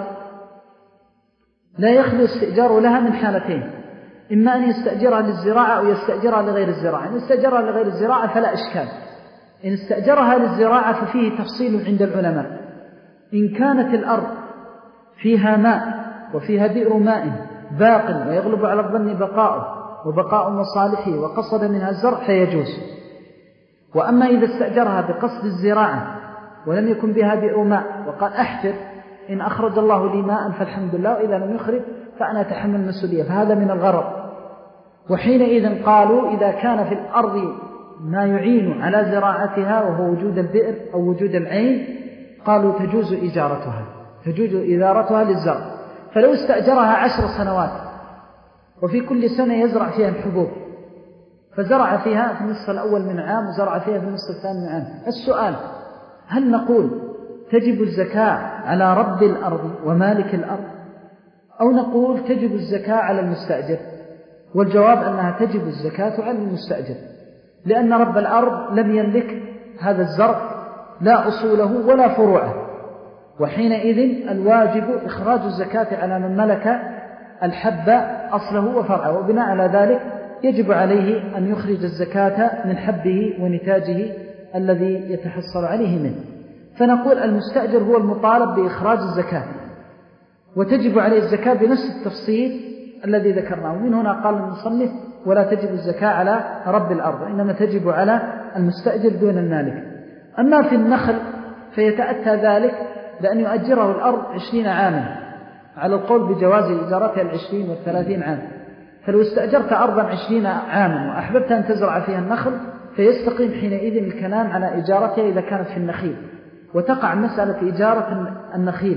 لا يخلو استئجار لها من حالتين، إما أن يستأجرها للزراعة أو يستأجرها لغير الزراعة. إن استأجرها لغير الزراعة فلا إشكال، إن استأجرها للزراعة ففيه تفصيل عند العلماء. إن كانت الأرض فيها ماء وفيها بئر ماء باق ويغلب على الظن بقاؤه وبقاء مصالحه وقصد منها الزرع فيجوز. وأما إذا استأجرها بقصد الزراعة ولم يكن بها بئر ماء وقال أحفر إن أخرج الله لي ماء فالحمد لله وإذا لم يخرج فأنا أتحمل المسؤولية، فهذا من الغرض. وحينئذ قالوا إذا كان في الأرض ما يعين على زراعتها وهو وجود البئر أو وجود العين قالوا تجوز إجارتها، تجوز إدارتها للزرع. فلو استأجرها عشر سنوات وفي كل سنة يزرع فيها الحبوب، فزرع فيها في النصف الأول من عام وزرع فيها في النصف الثاني من عام، السؤال هل نقول تجب الزكاة على رب الأرض ومالك الأرض أو نقول تجب الزكاة على المستأجر؟ والجواب أنها تجب الزكاة على المستأجر، لأن رب الأرض لم يملك هذا الزرع لا أصوله ولا فروعه، وحينئذ الواجب إخراج الزكاة على من ملك الحب أصله وفرعه، وبناء على ذلك يجب عليه أن يخرج الزكاة من حبه ونتاجه الذي يتحصل عليه منه. فنقول المستأجر هو المطالب بإخراج الزكاة وتجب عليه الزكاة بنفس التفصيل الذي ذكرناه. ومن هنا قال المصنف ولا تجب الزكاة على رب الأرض، إنما تجب على المستأجر دون المالك. أما في النخل فيتأتى ذلك بأن يؤجره الأرض عشرين عاما على القول بجواز إجارتها العشرين والثلاثين عام. فلو استأجرت أرضا عشرين عاما وأحببت أن تزرع فيها النخل فيستقيم حينئذ الكلام على إجارتها إذا كانت في النخيل، وتقع مسألة إجارة النخيل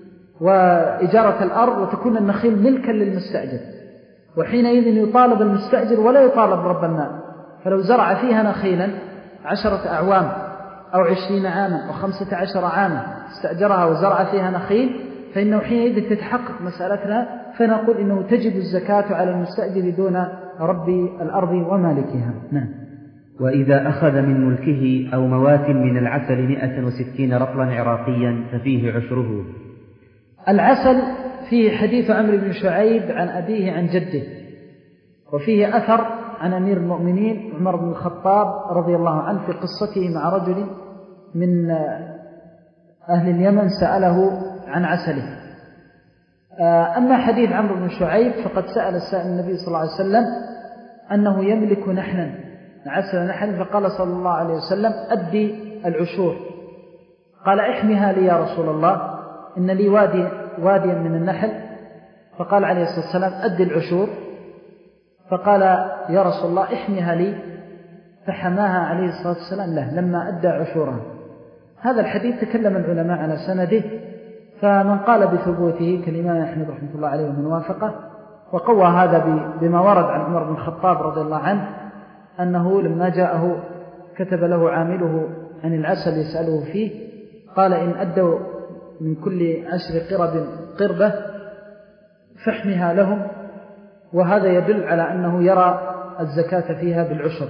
وإجارة الأرض وتكون النخيل ملكا للمستأجر، وحينئذ يطالب المستأجر ولا يطالب رب المال. فلو زرع فيها نخيلا عشرة أعوام أو عشرين عاما أو خمسة عشر عاما استأجرها وزرع فيها نخيل فإنه حينئذ تتحقق مسألتنا، فنقول إنه تجب الزكاة على المستأجر دون رب الأرض ومالكها. نعم. وإذا أخذ من ملكه أو موات من العسل مئة وستين رطلا عراقيا ففيه عشره. العسل فيه حديث عمرو بن شعيب عن أبيه عن جده، وفيه أثر عن أمير المؤمنين عمر بن الخطاب رضي الله عنه في قصته مع رجل من أهل اليمن سأله عن عسله. أما حديث عمرو بن شعيب فقد سأل السائل النبي صلى الله عليه وسلم أنه يملك نحلا عسل نحل، فقال صلى الله عليه وسلم أدي العشور. قال احمها لي يا رسول الله إن لي وادي واديا من النحل، فقال عليه الصلاة والسلام أدي العشور. فقال يا رسول الله احمها لي، فحماها عليه الصلاة والسلام له لما أدى عشورها. هذا الحديث تكلم العلماء على سنده، فمن قال بثبوته كالإمام أحمد رحمه الله عليه ومن وافقه، وقوى هذا بما ورد عن عمر بن الخطاب رضي الله عنه أنه لما جاءه كتب له عامله عن العسل يسأله فيه، قال إن أدوا من كل عشر قرب قربة فاحمها لهم، وهذا يدل على أنه يرى الزكاة فيها بالعشر.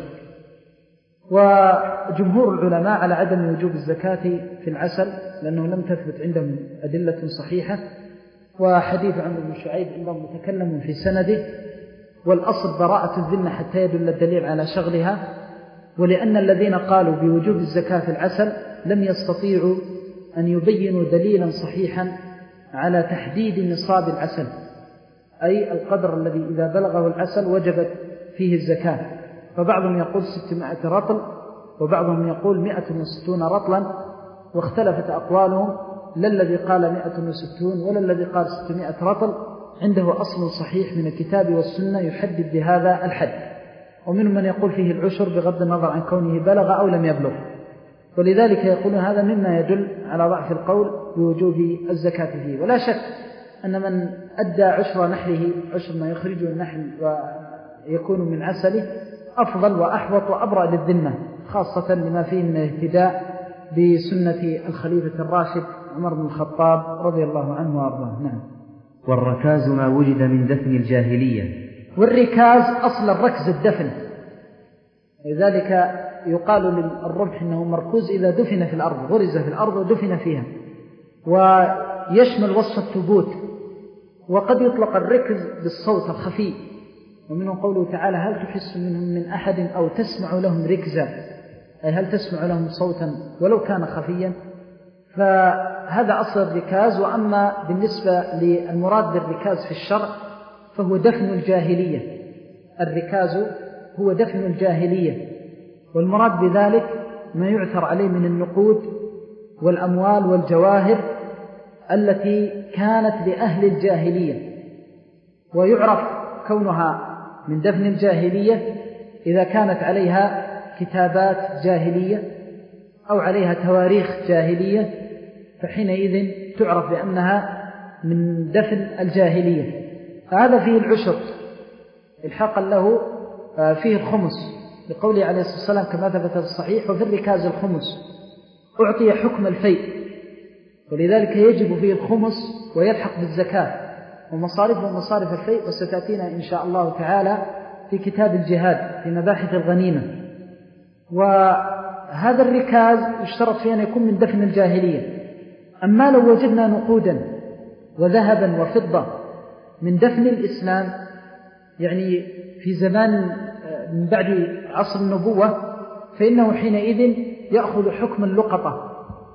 وجمهور العلماء على عدم وجوب الزكاة في العسل لأنه لم تثبت عندهم أدلة صحيحة، وحديث عمرو بن شعيب عندهم متكلم في سنده، والأصل براءة الذمة حتى يدل الدليل على شغلها. ولأن الذين قالوا بوجوب الزكاة في العسل لم يستطيعوا أن يبينوا دليلا صحيحا على تحديد نصاب العسل، أي القدر الذي إذا بلغه العسل وجبت فيه الزكاة. فبعضهم يقول ستمائة رطل وبعضهم يقول مئة وستون رطلا، واختلفت أقوالهم، لا الذي قال مئة وستون ولا الذي قال ستمائة رطل عنده أصل صحيح من الكتاب والسنة يحدد بهذا الحد. ومنهم من يقول فيه العشر بغض النظر عن كونه بلغ أو لم يبلغ، ولذلك يقول هذا مما يدل على ضعف القول بوجوب الزكاة فيه. ولا شك أن من أدى عشر نحله، عشر ما يخرجه النحل ويكون من عسله، أفضل وأحوط وأبرأ للذمة، خاصة لما فيه من الاهتداء بسنة الخليفة الراشد عمر بن الخطاب رضي الله عنه وأرضاه. نعم. والركاز ما وجد من دفن الجاهلية. والركاز أصل الركز الدفن، لذلك يقال للرمح أنه مركوز إذا دفن في الأرض، غرز في الأرض ودفن فيها، ويشمل وصف الثبوت. وقد يطلق الركز بالصوت الخفي، ومنه قوله تعالى هل تحس منهم من أحد أو تسمع لهم ركزا، أي هل تسمع لهم صوتا ولو كان خفيا. فهذا أصل الركاز. وأما بالنسبة للمراد بالركاز في الشرع فهو دفن الجاهلية. الركاز هو دفن الجاهلية، والمراد بذلك ما يعثر عليه من النقود والأموال والجواهر التي كانت لأهل الجاهلية، ويعرف كونها من دفن الجاهلية إذا كانت عليها كتابات جاهلية أو عليها تواريخ جاهلية، فحينئذ تعرف بأنها من دفن الجاهلية. فهذا فيه العشر الحقا له، فيه الخمس لقوله عليه الصلاة والسلام كما ثبت في الصحيح وفي الركاز الخمس، أعطي حكم الفيء، ولذلك يجب فيه الخمس ويلحق بالزكاة ومصارفه ومصارف الفيء، وستأتينا إن شاء الله تعالى في كتاب الجهاد في مباحث الغنيمة. وهذا الركاز يشترط فيه أن يكون من دفن الجاهلية. أما لو وجدنا نقودا وذهبا وفضة من دفن الإسلام، يعني في زمان من بعد عصر النبوة، فإنه حينئذ يأخذ حكم اللقطة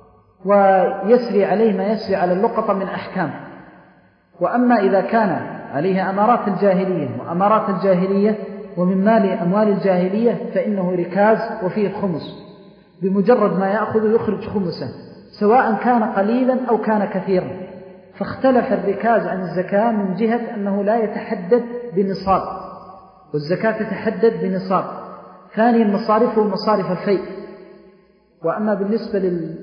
ويسري عليه ما يسري على اللقطة من أحكام. وأما إذا كان عليه أمارات الجاهلية وأمارات الجاهلية ومن مال أموال الجاهلية فإنه ركاز وفيه الخمس، بمجرد ما يأخذ يخرج خمسه سواء كان قليلا أو كان كثيرا. فاختلف الركاز عن الزكاة من جهة أنه لا يتحدد بنصاب، والزكاة تتحدد بنصاب. ثانيا مصارفه مصارف الفيء. وأما بالنسبة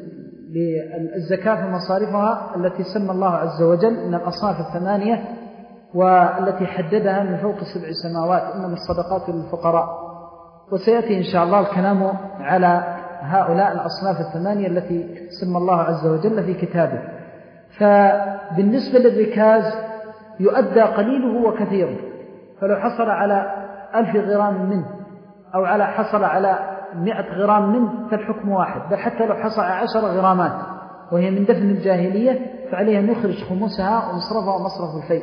للزكاة فمصارفها التي سمى الله عز وجل من الأصناف الثمانية والتي حددها من فوق سبع سماوات، إنما الصدقات للفقراء. وسيأتي إن شاء الله الكلام على هؤلاء الأصناف الثمانية التي سمى الله عز وجل في كتابه. فبالنسبة للركاز يؤدى قليله وكثيره، فلو حصل على ألف غرام منه أو على حصل على مئة غرام منه فالحكم واحد، بل حتى لو حصل على عشر غرامات وهي من دفن الجاهلية فعليها أن يخرج خمسها ومصرفها ومصرف الفيء.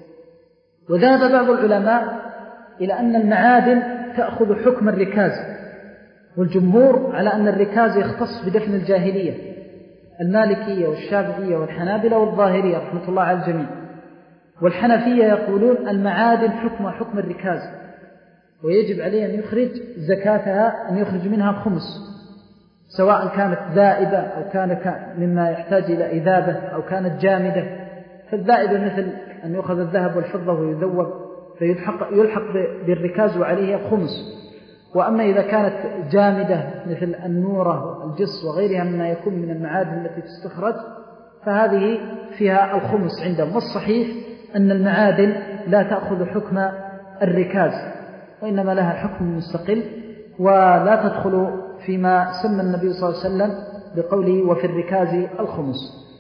وذهب بعض العلماء إلى أن المعادن تأخذ حكم الركاز، والجمهور على أن الركاز يختص بدفن الجاهلية، المالكية والشافعية والحنابلة والظاهرية رحمة الله على الجميع. والحنفية يقولون المعادن حكم حكم الركاز، ويجب عليه أن يخرج زكاتها، أن يخرج منها الخمس، سواء كانت ذائبة أو كانت مما يحتاج إلى إذابة أو كانت جامدة. فالذائبة مثل أن يأخذ الذهب والفضة ويذوب فيلحق يلحق بالركاز وعليه الخمس. وأما إذا كانت جامدة مثل النورة والجص وغيرها مما يكون من المعادن التي تستخرج فهذه فيها الخمس عندهم. والصحيح أن المعادن لا تأخذ حكم الركاز، وإنما لها حكم مستقل ولا تدخل فيما سمى النبي صلى الله عليه وسلم بقوله وفي الركاز الخمس.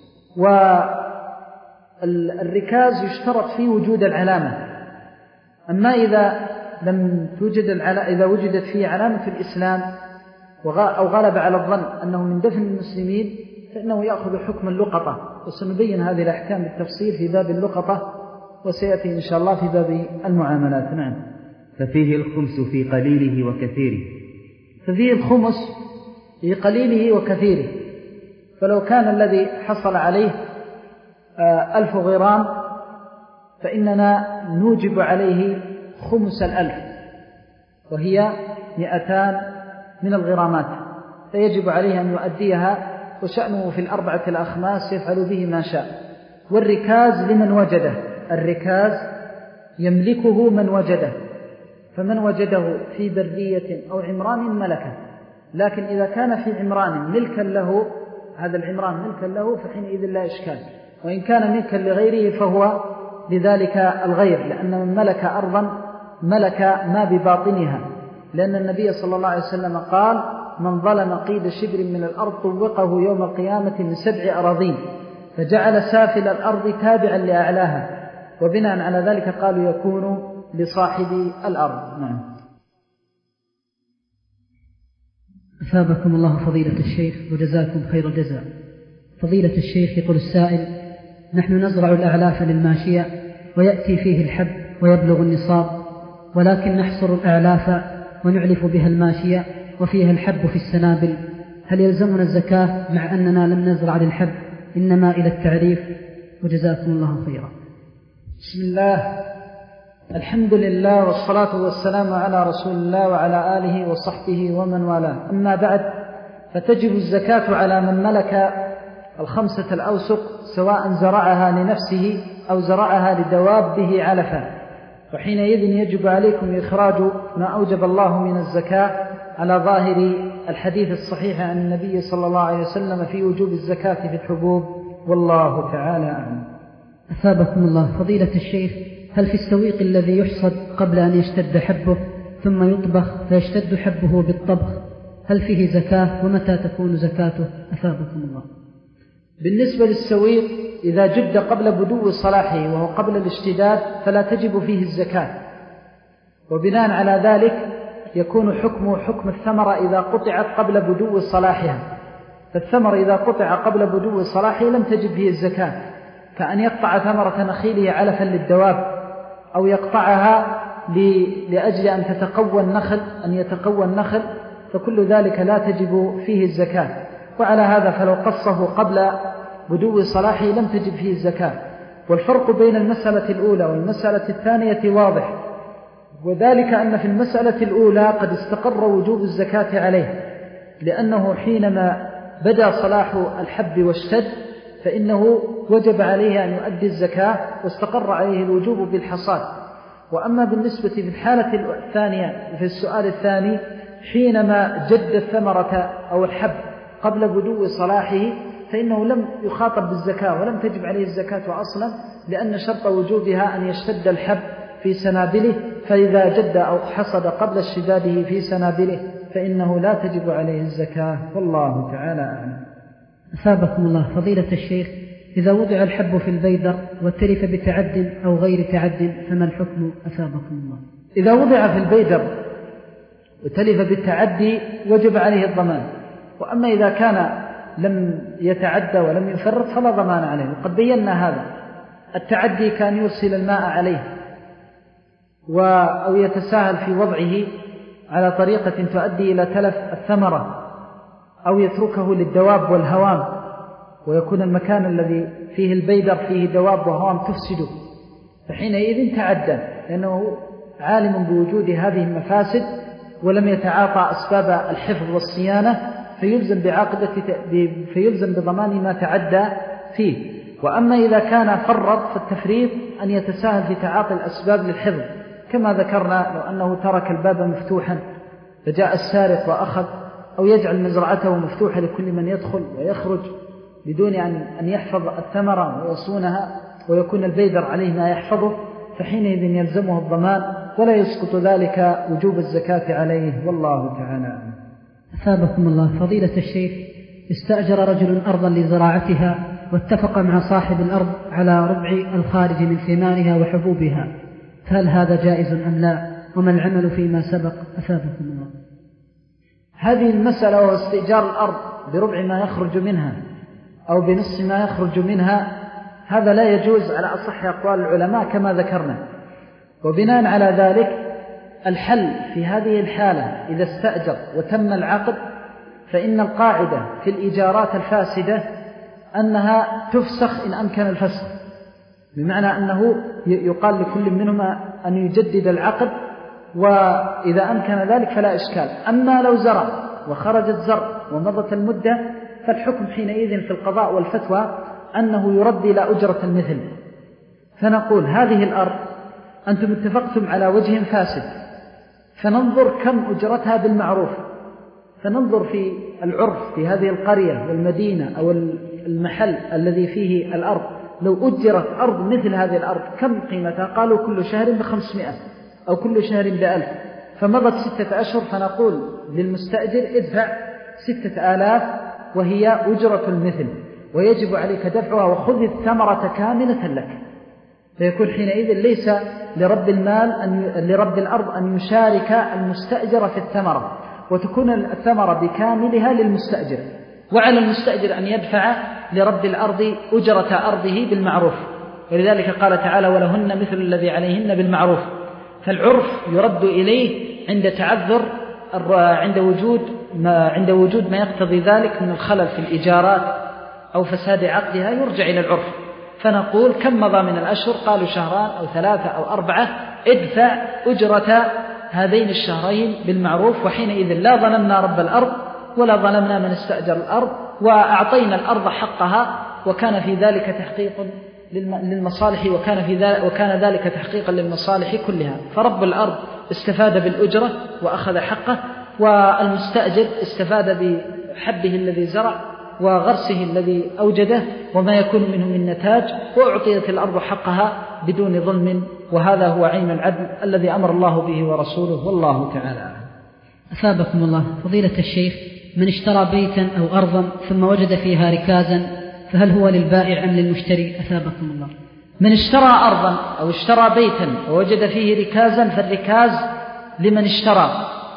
والركاز يشترط فيه وجود العلامة. أما إذا لم توجد العلامة، إذا وجدت فيه علامة الإسلام أو غلب على الظن أنه من دفن المسلمين فإنه يأخذ حكم اللقطة، وسنبين هذه الأحكام بالتفصيل في باب اللقطة، وسيأتي إن شاء الله في باب المعاملات. نعم. ففيه الخمس في قليله وكثيره. ففيه الخمس في قليله وكثيره. فلو كان الذي حصل عليه ألف غرام فإننا نوجب عليه خمس الألف، وهي مئتان من الغرامات، فيجب عليه أن يؤديها، وشأنه في الأربعة الأخماس يفعل به ما شاء. والركاز لمن وجده، الركاز يملكه من وجده، فمن وجده في برية أو عمران ملكه. لكن إذا كان في عمران ملكا له، هذا العمران ملكا له، فحينئذ لا إشكال. وإن كان ملكا لغيره فهو لذلك الغير، لأن من ملك أرضا ملك ما بباطنها، لأن النبي صلى الله عليه وسلم قال من ظلم قيد شبر من الأرض طوقه يوم القيامة من سبع أراضين فجعل سافل الأرض تابعا لأعلاها، وبناء على ذلك قالوا يكون لصاحب الأرض. نعم. أثابكم الله فضيلة الشيخ وجزاكم خير الجزاء. فضيلة الشيخ يقول السائل: نحن نزرع الأعلاف للماشية ويأتي فيه الحب ويبلغ النصاب، ولكن نحصر الأعلاف ونعلف بها الماشية وفيها الحب في السنابل، هل يلزمنا الزكاة مع أننا لم نزرع للحب إنما إلى التعريف؟ وجزاكم الله خيرا. بسم الله، الحمد لله والصلاة والسلام على رسول الله وعلى آله وصحبه ومن والاه. أما بعد، فتجب الزكاة على من ملك الخمسة الأوسق سواء زرعها لنفسه أو زرعها لدوابه علفا، وحينئذ يجب عليكم إخراج ما أوجب الله من الزكاة على ظاهر الحديث الصحيح عن النبي صلى الله عليه وسلم في وجوب الزكاة في الحبوب، والله تعالى أعلم. أثابكم الله فضيلة الشيخ، هل في السويق الذي يحصد قبل أن يشتد حبه ثم يطبخ فيشتد حبه بالطبخ هل فيه زكاة، ومتى تكون زكاته؟ أثابكم الله. بالنسبة للسويق إذا جد قبل بدو صلاحه وهو قبل الاشتداد فلا تجب فيه الزكاة، وبناء على ذلك يكون حكمه حكم الثمرة إذا قطعت قبل بدو صلاحها. فالثمر إذا قطع قبل بدو صلاحه لم تجب فيه الزكاة، كأن يقطع ثمرة نخيله علفا للدواب، أو يقطعها لأجل أن تتقوى النخل أن يتقوى النخل، فكل ذلك لا تجب فيه الزكاة. وعلى هذا فلو قصه قبل بدو صلاحه لم تجب فيه الزكاة. والفرق بين المسألة الأولى والمسألة الثانية واضح، وذلك أن في المسألة الأولى قد استقر وجوب الزكاة عليه، لأنه حينما بدأ صلاح الحب واشتد فإنه وجب عليه أن يؤدي الزكاة واستقر عليه الوجوب بالحصاد. وأما بالنسبة في الحالة الثانية في السؤال الثاني حينما جد الثمرة أو الحب قبل بدو صلاحه فإنه لم يخاطب بالزكاة ولم تجب عليه الزكاة أصلا، لأن شرط وجوبها أن يشتد الحب في سنابله، فإذا جد أو حصد قبل اشتداده في سنابله فإنه لا تجب عليه الزكاة، والله تعالى أعلم. أثابكم الله فضيلة الشيخ، إذا وضع الحب في البيدر وتلف بتعد أو غير تعد فما الحكم؟ أثابكم الله. إذا وضع في البيدر وتلف بالتعدي وجب عليه الضمان، وأما إذا كان لم يتعدى ولم يفرط فلا ضمان عليه، وقد بينا هذا. التعدي كان يرسل الماء عليه أو يتساهل في وضعه على طريقة تؤدي إلى تلف الثمرة، أو يتركه للدواب والهوام، ويكون المكان الذي فيه البيدر فيه دواب وهوام تفسده، فحينئذ تعدى، لأنه عالم بوجود هذه المفاسد ولم يتعاطى أسباب الحفظ والصيانة، فيلزم بعاقبة فيلزم بضمان ما تعدى فيه. وأما إذا كان فرط فالتفريط أن يتساهل في تعاطي الأسباب للحفظ، كما ذكرنا لو أنه ترك الباب مفتوحا فجاء السارق وأخذ، أو يجعل مزرعته مفتوحة لكل من يدخل ويخرج بدون أن يحفظ الثمرة ويصونها ويكون البيدر عليه ما يحفظه، فحينئذ يلزمه الضمان ولا يسقط ذلك وجوب الزكاة عليه، والله تعالى أعلم. أثابكم الله فضيلة الشيخ، استأجر رجل أرضا لزراعتها واتفق مع صاحب الأرض على ربع الخارج من ثمارها وحبوبها، فهل هذا جائز أم لا؟ وما العمل فيما سبق؟ أثابكم الله. هذه المسألة هو استئجار الأرض بربع ما يخرج منها أو بنصف ما يخرج منها، هذا لا يجوز على أصح أقوال العلماء كما ذكرنا. وبناء على ذلك الحل في هذه الحالة إذا استأجر وتم العقد، فإن القاعدة في الإيجارات الفاسدة أنها تفسخ إن أمكن الفسخ، بمعنى أنه يقال لكل منهما أن يجدد العقد، وإذا أمكن ذلك فلا إشكال. أما لو زرع وخرجت زرع ومضت المدة فالحكم حينئذ في القضاء والفتوى أنه يرد إلى أجرة المثل، فنقول هذه الأرض أنتم اتفقتم على وجه فاسد، فننظر كم أجرتها بالمعروف، فننظر في العرف في هذه القرية والمدينة أو المحل الذي فيه الأرض، لو أجرت أرض مثل هذه الأرض كم قيمتها؟ قالوا كل شهر بخمسمائة أو كل شهر بألف، فمضت ستة أشهر، فنقول للمستأجر ادفع ستة آلاف وهي أجرة المثل، ويجب عليك دفعها، وخذ الثمرة كاملة لك. فيكون حينئذ ليس لرب المال أن لرب الأرض أن يشارك المستأجر في الثمرة، وتكون الثمرة بكاملها للمستأجر، وعلى المستأجر أن يدفع لرب الأرض أجرة أرضه بالمعروف. ولذلك قال تعالى: ولهن مثل الذي عليهن بالمعروف. فالعرف يرد إليه عند تعذر، عند وجود ما عند وجود ما يقتضي ذلك من الخلل في الإيجارات أو فساد عقدها، يرجع إلى العرف. فنقول: كم مضى من الأشهر؟ قالوا شهران أو ثلاثة أو أربعة، ادفع أجرة هذين الشهرين بالمعروف، وحينئذ لا ظلمنا رب الأرض ولا ظلمنا من استأجر الأرض، وأعطينا الأرض حقها، وكان في ذلك تحقيق للمصالح، وكان في ذلك وكان ذلك تحقيقا للمصالح كلها. فرب الأرض استفاد بالأجرة وأخذ حقه، والمستأجر استفاد بحبه الذي زرع وغرسه الذي أوجده وما يكون منه من نتاج، وأعطيت الأرض حقها بدون ظلم. وهذا هو عين العدل الذي أمر الله به ورسوله، والله تعالى أعلم. أثابكم الله فضيلة الشيخ، من اشترى بيتا أو أرضا ثم وجد فيها ركازا فهل هو للبائع أم للمشتري؟ أثابكم الله. من اشترى أرضا أو اشترى بيتا ووجد فيه ركازا فالركاز لمن اشترى،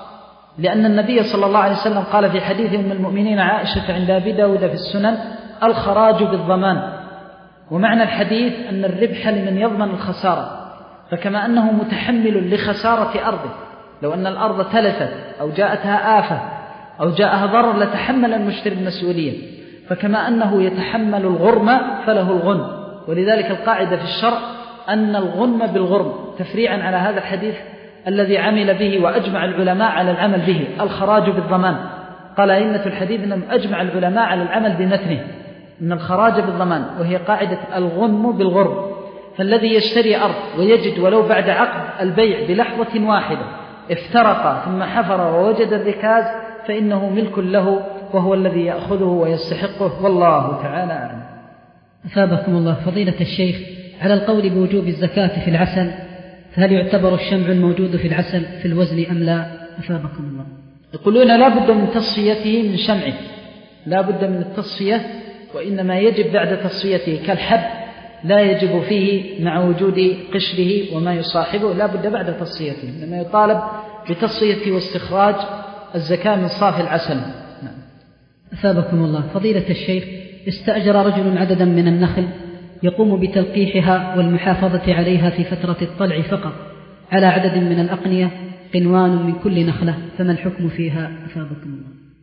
لأن النبي صلى الله عليه وسلم قال في حديث أم المؤمنين عائشة عند أبي داود في السنن: الخراج بالضمان. ومعنى الحديث أن الربح لمن يضمن الخسارة، فكما أنه متحمل لخسارة أرضه، لو أن الأرض تلفت أو جاءتها آفة أو جاءها ضرر لتحمل المشتري المسؤولية، فكما أنه يتحمل الغرم فله الغنم. ولذلك القاعدة في الشرع أن الغنم بالغرم، تفريعا على هذا الحديث الذي عمل به وأجمع العلماء على العمل به: الخراج بالضمان. قال أئمة الحديث أنهم أجمع العلماء على العمل بمتنه من الخراج بالضمان، وهي قاعدة الغنم بالغرم. فالذي يشتري أرض ويجد ولو بعد عقد البيع بلحظة واحدة افترق ثم حفر ووجد الركاز فإنه ملك له، وهو الذي يأخذه ويستحقه، والله تعالى أعلم. أثابكم الله فضيلة الشيخ، على القول بوجوب الزكاة في العسل، فهل يعتبر الشمع الموجود في العسل في الوزن أم لا؟ أثابكم الله. يقولون لا بد من تصفيته من شمعه، لا بد من التصفية، وإنما يجب بعد تصفيته كالحب لا يجب فيه مع وجود قشره وما يصاحبه، لا بد بعد تصفيته، لما يطالب بتصفية واستخراج الزكاة من صافي العسل. نعم. أثابكم الله فضيلة الشيخ، استأجر رجل عددا من النخل يقوم بتلقيحها والمحافظة عليها في فترة الطلع فقط على عدد من الأقنية قنوان من كل نخلة، فما الحكم فيها؟ أثابكم الله.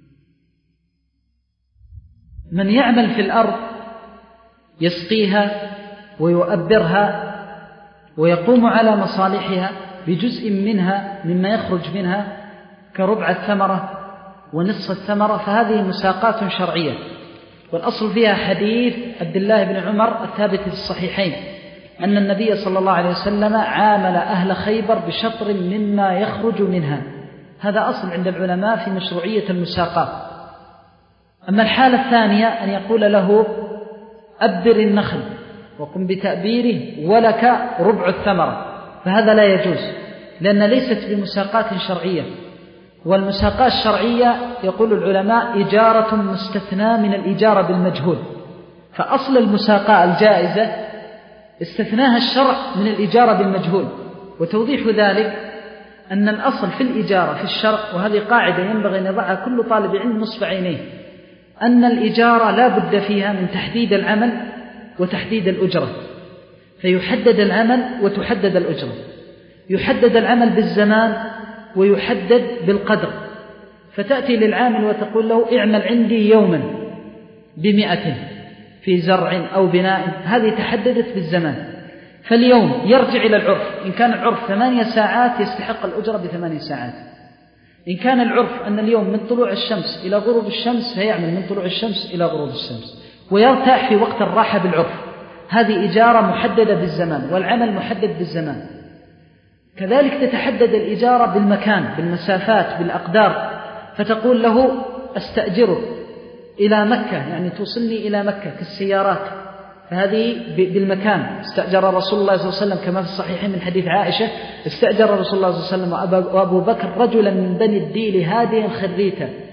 من يعمل في الأرض يسقيها ويؤبرها ويقوم على مصالحها بجزء منها مما يخرج منها كربع الثمرة ونصف الثمرة، فهذه مساقات شرعية، والأصل فيها حديث عبد الله بن عمر الثابت في الصحيحين أن النبي صلى الله عليه وسلم عامل أهل خيبر بشطر مما يخرج منها. هذا أصل عند العلماء في مشروعية المساقات. أما الحالة الثانية أن يقول له أبر النخل وقم بتأبيره ولك ربع الثمرة، فهذا لا يجوز، لأن ليست بمساقات شرعية. والمساقات الشرعية يقول العلماء إجارة مستثنى من الإجارة بالمجهول، فأصل المساقات الجائزة استثناها الشرع من الإجارة بالمجهول. وتوضيح ذلك أن الأصل في الإجارة في الشرع، وهذه قاعدة ينبغي أن يضعها كل طالب علم نصب عينيه، أن الإجارة لا بد فيها من تحديد العمل وتحديد الأجرة، فيحدد العمل وتحدد الأجرة. يحدد العمل بالزمان ويحدد بالقدر، فتأتي للعامل وتقول له اعمل عندي يوما بمئة في زرع أو بناء، هذه تحددت بالزمان. فاليوم يرجع إلى العرف، إن كان العرف ثمانية ساعات يستحق الأجرة بثمانية ساعات، إن كان العرف أن اليوم من طلوع الشمس إلى غروب الشمس فيعمل من طلوع الشمس إلى غروب الشمس، ويرتاح في وقت الراحة بالعرف. هذه إجارة محددة بالزمان، والعمل محدد بالزمان. كذلك تتحدد الإجارة بالمكان، بالمسافات، بالأقدار، فتقول له أستأجرك إلى مكة، يعني توصلني إلى مكة كالسيارات، فهذه بالمكان. استأجر رسول الله صلى الله عليه وسلم كما في الصحيحين من حديث عائشة، استأجر رسول الله صلى الله عليه وسلم وأبو بكر رجلا من بني الديل هاديا خريتا،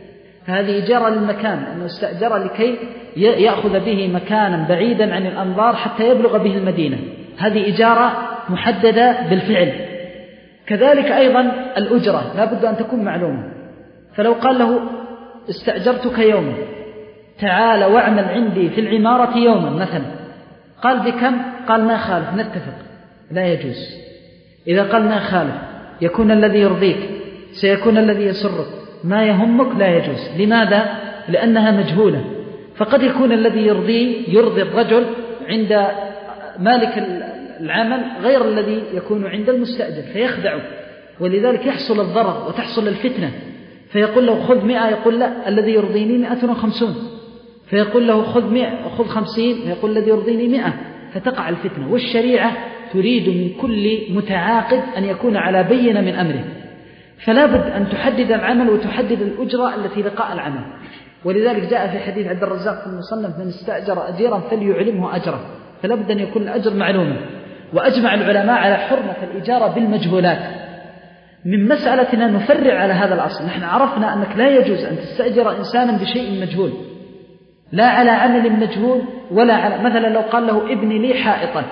هذه إجارة للمكان، أنه استأجر لكي يأخذ به مكانا بعيدا عن الأنظار حتى يبلغ به المدينة، هذه إجارة محددة بالفعل. كذلك أيضا الأجرة لا بد أن تكون معلومة، فلو قال له استأجرتك يوما تعال واعمل عندي في العمارة يوما مثلا، قال بكم؟ قال ما خالف، نتفق، لا يجوز. إذا قال ما خالف يكون الذي يرضيك، سيكون الذي يسرك، ما يهمك، لا يجوز. لماذا؟ لأنها مجهولة، فقد يكون الذي يرضي يرضي الرجل عند مالك العمل غير الذي يكون عند المستأجر فيخدعه، ولذلك يحصل الضرر وتحصل الفتنة. فيقول له خذ مئة، يقول لا الذي يرضيني مئة وخمسون، فيقول له خذ مئة خذ خمسين، يقول الذي يرضيني مئة، فتقع الفتنة. والشريعة تريد من كل متعاقد أن يكون على بينة من أمره، فلا بد أن تحدد العمل وتحدد الأجرة التي لقاء العمل. ولذلك جاء في حديث عبد الرزاق في المصنف من استأجر أجيرا فليعلمه أجره، فلا بد أن يكون الأجر معلوما. وأجمع العلماء على حرمة الإجارة بالمجهولات. من مسألتنا نفرع على هذا الأصل، نحن عرفنا أنك لا يجوز أن تستأجر إنسانا بشيء مجهول، لا على عمل مجهول ولا على، مثلا لو قال له ابني لي حائطا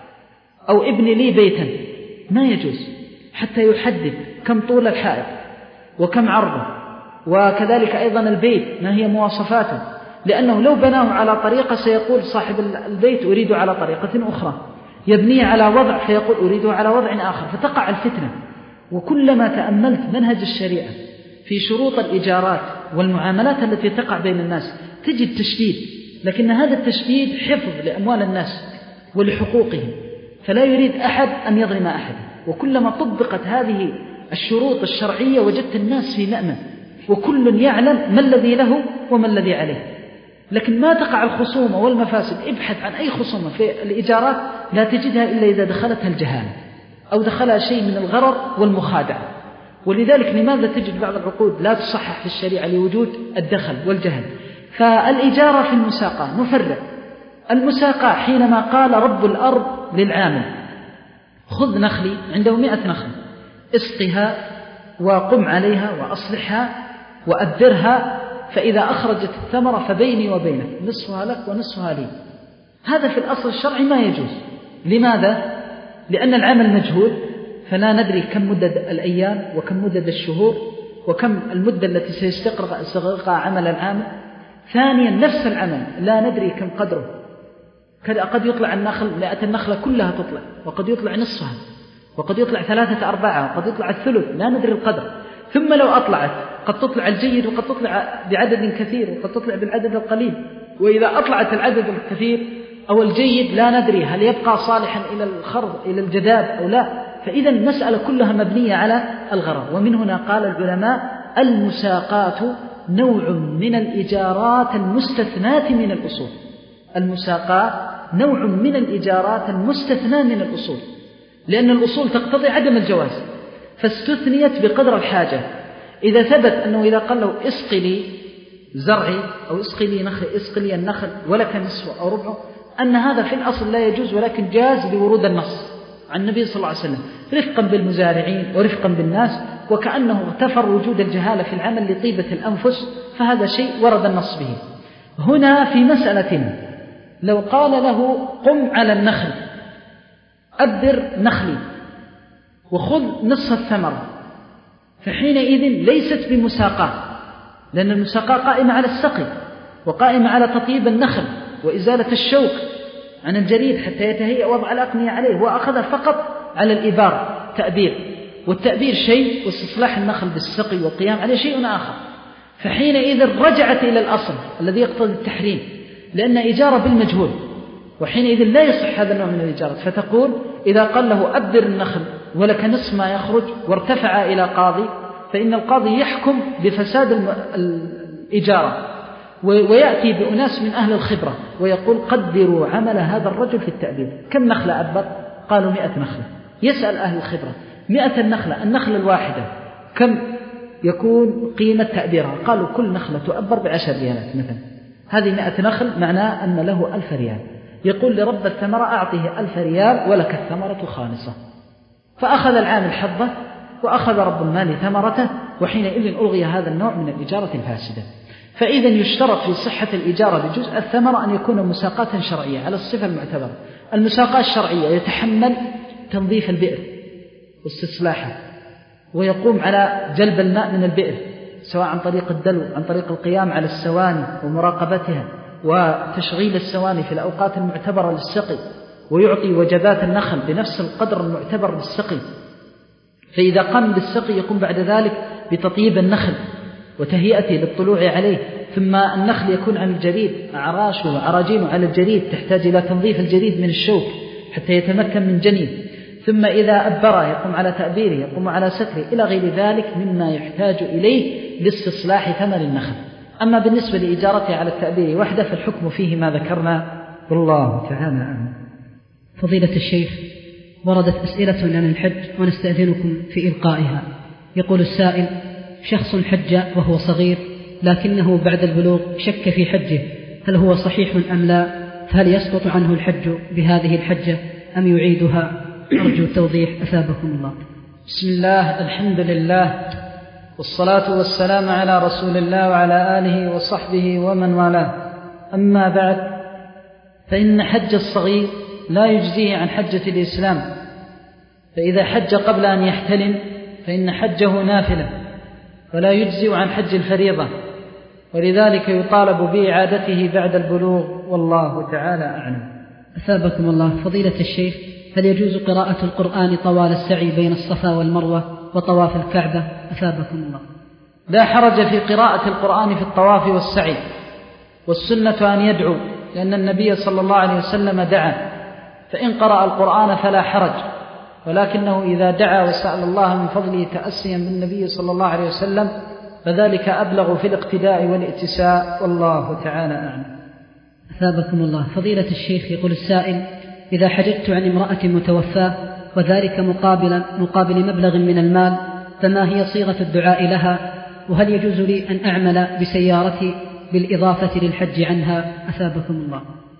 أو ابني لي بيتا، ما يجوز حتى يحدد كم طول الحائط وكم عرضه، وكذلك أيضا البيت ما هي مواصفاته، لأنه لو بناه على طريقة سيقول صاحب البيت أريد على طريقة أخرى، يبنيه على وضع فيقول أريده على وضع آخر، فتقع الفتنة. وكلما تأملت منهج الشريعة في شروط الإيجارات والمعاملات التي تقع بين الناس تجد تشديد، لكن هذا التشديد حفظ لأموال الناس ولحقوقهم، فلا يريد أحد أن يظلم أحد. وكلما طبقت هذه الشروط الشرعية وجدت الناس في نعمة، وكل يعلم ما الذي له وما الذي عليه. لكن ما تقع الخصومة والمفاسد، ابحث عن أي خصومة في الإيجارات لا تجدها إلا إذا دخلتها الجهالة أو دخلها شيء من الغرر والمخادعة. ولذلك لماذا تجد بعض العقود لا تصحح في الشريعة؟ لوجود الدخل والجهل. فالإجارة في المساقة نفرق. المساقة حينما قال رب الأرض للعامل خذ نخلي، عنده مئة نخل، اسقها وقم عليها وأصلحها وأبدرها، فإذا أخرجت الثمرة فبيني وبينك نصفها لك ونصفها لي. هذا في الأصل الشرعي ما يجوز. لماذا؟ لأن العمل مجهول، فلا ندري كم مدة الأيام وكم مدة الشهور وكم المدة التي سيستغرقها عمل العامل. ثانيا نفس العمل لا ندري كم قدره، قد يطلع النخل مئة النخلة كلها تطلع، وقد يطلع نصفها، وقد يطلع ثلاثة أرباعها، وقد يطلع الثلث، لا ندري القدر. ثم لو أطلعت قد تطلع الجيد وقد تطلع بعدد كثير وقد تطلع بالعدد القليل. وإذا أطلعت العدد الكثير أو الجيد لا ندري هل يبقى صالحا إلى الخرض إلى الجداد أو لا. فإذا المسألة كلها مبنية على الغرر. ومن هنا قال العلماء المساقات نوع من الإيجارات المستثناة من الأصول. المساقات نوع من الإيجارات المستثناة من الأصول، لأن الأصول تقتضي عدم الجواز، فاستثنيت بقدر الحاجة. إذا ثبت أنه إذا قال له اسقي لي زرعي أو اسقي لي نخل، اسقي لي النخل ولك نصف أو ربعه، أن هذا في الأصل لا يجوز، ولكن جاز لورود النص عن النبي صلى الله عليه وسلم رفقا بالمزارعين ورفقا بالناس، وكأنه اغتفر وجود الجهالة في العمل لطيبة الأنفس، فهذا شيء ورد النص به. هنا في مسألة لو قال له قم على النخل أبدر نخلي وخذ نصف الثمرة، فحينئذ ليست بمساقاة، لأن المساقاة قائمة على السقي وقائمة على تطيب النخل وإزالة الشوك عن الجريد حتى يتهيأ وضع الأقنية عليه، وأخذ فقط على الإبار تأبير، والتأبير شيء واستصلاح النخل بالسقي والقيام عليه شيء آخر. فحينئذ رجعت إلى الأصل الذي يقتضي التحريم، لأن إجارة بالمجهول، وحينئذ لا يصح هذا النوع من الإجارة. فتقول إذا قال له أبدر النخل ولك نصف ما يخرج وارتفع إلى قاضي، فإن القاضي يحكم بفساد الإجارة ويأتي بأناس من أهل الخبرة ويقول قدروا عمل هذا الرجل في التأبير، كم نخلة أبر؟ قالوا مئة نخلة. يسأل أهل الخبرة مئة النخلة، النخلة الواحدة كم يكون قيمة تأبيرها؟ قالوا كل نخلة تؤبر بعشر ريالات مثلا، هذه مئة نخل معناه أن له ألف ريال. يقول لرب الثمرة أعطيه ألف ريال ولك الثمرة خالصة. فأخذ العامل حظه وأخذ رب المال ثمرته وحينئذ ألغي هذا النوع من الإجارة الفاسدة. فإذا يشترط في صحة الإجارة بجزء الثمرة أن يكون مساقاة شرعية على الصفة المعتبرة. المساقاة الشرعية يتحمل تنظيف البئر واستصلاحه، ويقوم على جلب الماء من البئر سواء عن طريق الدلو، عن طريق القيام على السواني ومراقبتها وتشغيل السواني في الأوقات المعتبرة للسقي، ويعطي وجبات النخل بنفس القدر المعتبر للسقي. فإذا قام بالسقي يقوم بعد ذلك بتطيب النخل وتهيئته للطلوع عليه، ثم النخل يكون عن الجريد، أعراشه وعراجينه على الجريد تحتاج إلى تنظيف الجريد من الشوك حتى يتمكن من جنين، ثم إذا أبره يقوم على تأبيره، يقوم على ستره، إلى غير ذلك مما يحتاج إليه لاستصلاح ثمر النخل. أما بالنسبة لإجارته على التأبير وحده فالحكم فيه ما ذكرنا، والله تعالى أعلم. فضيلة الشيخ، وردت أسئلة عن الحج ونستأذنكم في إلقائها. يقول السائل: شخص حج وهو صغير لكنه بعد البلوغ شك في حجه، هل هو صحيح أم لا؟ فهل يسقط عنه الحج بهذه الحجة أم يعيدها؟ أرجو التوضيح أثابكم الله. بسم الله، الحمد لله، والصلاة والسلام على رسول الله وعلى آله وصحبه ومن والاه. أما بعد، فإن حج الصغير لا يجزيه عن حجة الإسلام، فإذا حج قبل أن يحتلم فإن حجه نافلة ولا يجزي عن حج الفريضة، ولذلك يطالب بإعادته بعد البلوغ، والله تعالى أعلم. أثابكم الله. فضيلة الشيخ، هل يجوز قراءة القرآن طوال السعي بين الصفا والمروة وطواف الكعبة؟ أثابكم الله. لا حرج في قراءة القرآن في الطواف والسعي، والسنة أن يدعو، لأن النبي صلى الله عليه وسلم دعا، فإن قرأ القرآن فلا حرج، ولكنه إذا دعا وسأل الله من فضله تأسيا بالنبي صلى الله عليه وسلم فذلك أبلغ في الاقتداء والائتساء، والله تعالى أعلم. أثابكم الله. فضيلة الشيخ، يقول السائل: إذا حججت عن امرأة متوفاة وذلك مقابل, مقابل مبلغ من المال، فما هي صيغة الدعاء لها؟ وهل يجوز لي أن أعمل بسيارتي بالإضافة للحج عنها؟ أثابكم الله.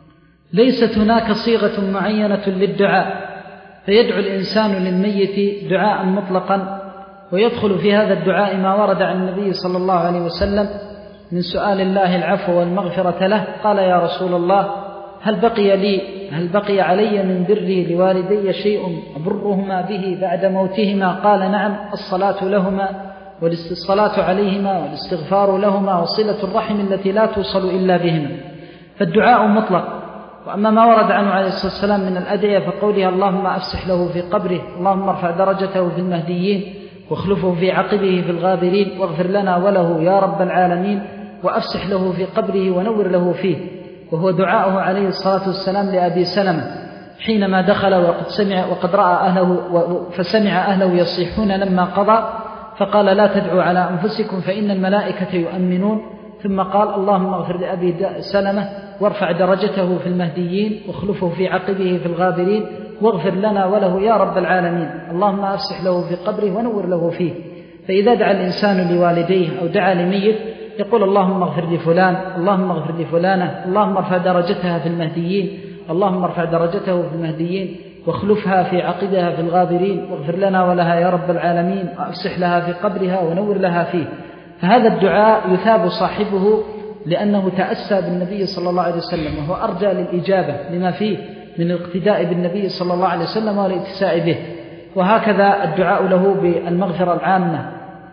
ليست هناك صيغة معينة للدعاء، فيدعو الإنسان للميت دعاء مطلقا، ويدخل في هذا الدعاء ما ورد عن النبي صلى الله عليه وسلم من سؤال الله العفو والمغفرة له. قال: يا رسول الله، هل بقي لي هل بقي علي من بري لوالدي شيء أبرهما به بعد موتهما؟ قال: نعم، الصلاة لهما والصلاة عليهما والاستغفار لهما وصلة الرحم التي لا توصل إلا بهما. فالدعاء مطلق. وأما ما ورد عنه عليه الصلاة والسلام من الأدعية فقولها: اللهم أفسح له في قبره، اللهم ارفع درجته في المهديين، واخلفه في عقبه في الغابرين، واغفر لنا وله يا رب العالمين، وأفسح له في قبره ونور له فيه. وهو دعاؤه عليه الصلاة والسلام لأبي سلمة حينما دخل وقد سمع وقد رأى أهله فسمع أهله يصيحون لما قضى، فقال: لا تدعوا على أنفسكم فإن الملائكة يؤمنون. ثم قال: اللهم اغفر لأبي سلمة وارفع درجته في المهديين، واخلفه في عقبه في الغابرين، واغفر لنا وله يا رب العالمين، اللهم أفسح له في قبره ونور له فيه. فإذا دعا الإنسان لوالديه أو دعا لميت يقول: اللهم اغفر لفلان، اللهم اغفر لفلانة، اللهم ارفع درجتها في المهديين، اللهم ارفع درجته في المهديين، واخلفها في عقبها في الغابرين، واغفر لنا ولها يا رب العالمين، وأفسح لها في قبرها ونور لها فيه. فهذا الدعاء يثاب صاحبه لأنه تأسى بالنبي صلى الله عليه وسلم، وهو أرجى للإجابة لما فيه من الاقتداء بالنبي صلى الله عليه وسلم والاتساء به. وهكذا الدعاء له بالمغفرة العامة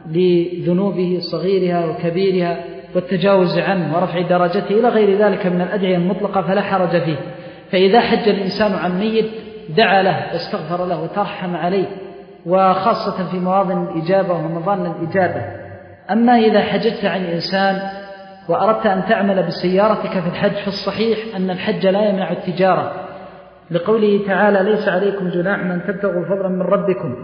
لذنوبه صغيرها وكبيرها والتجاوز عنه ورفع درجته إلى غير ذلك من الأدعية المطلقة فلا حرج فيه. فإذا حج الإنسان عن ميت دعا له واستغفر له وترحم عليه، وخاصة في مواطن الإجابة ومظان الإجابة. أما إذا حججت عن إنسان وأردت أن تعمل بسيارتك في الحج، فالصحيح أن الحج لا يمنع التجارة، لقوله تعالى: ليس عليكم جناح من تبتغوا فضلا من ربكم،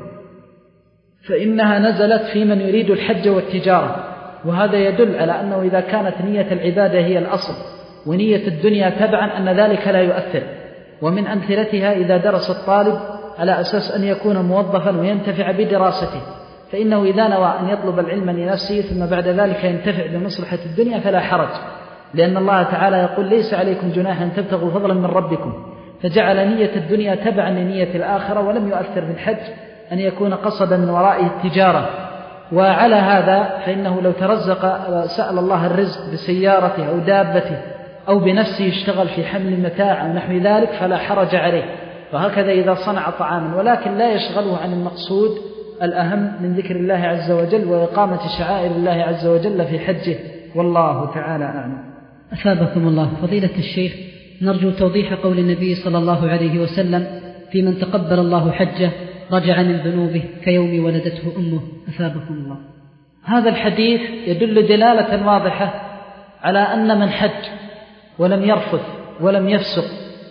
فإنها نزلت في من يريد الحج والتجارة. وهذا يدل على أنه إذا كانت نية العبادة هي الأصل ونية الدنيا تبعا أن ذلك لا يؤثر. ومن أمثلتها إذا درس الطالب على أساس أن يكون موظفا وينتفع بدراسته، فإنه إذا نوى أن يطلب العلم لنفسه ثم بعد ذلك ينتفع بمصلحة الدنيا فلا حرج، لأن الله تعالى يقول: ليس عليكم جناح أن تبتغوا فضلا من ربكم، فجعل نية الدنيا تبعا لنية الآخرة، ولم يؤثر في الحج أن يكون قصدا من ورائه التجارة. وعلى هذا فإنه لو ترزق سأل الله الرزق بسيارته أو دابته أو بنفسه يشتغل في حمل المتاع أو نحو ذلك فلا حرج عليه. وهكذا إذا صنع طعاما، ولكن لا يشغله عن المقصود الأهم من ذكر الله عز وجل وإقامة شعائر الله عز وجل في حجه، والله تعالى أعلم. أثابكم الله فضيلة الشيخ، نرجو توضيح قول النبي صلى الله عليه وسلم في من تقبل الله حجه رجع من ذنوبه كيوم ولدته أمه، أثابكم الله. هذا الحديث يدل دلالة واضحة على أن من حج ولم يرفث ولم يفسق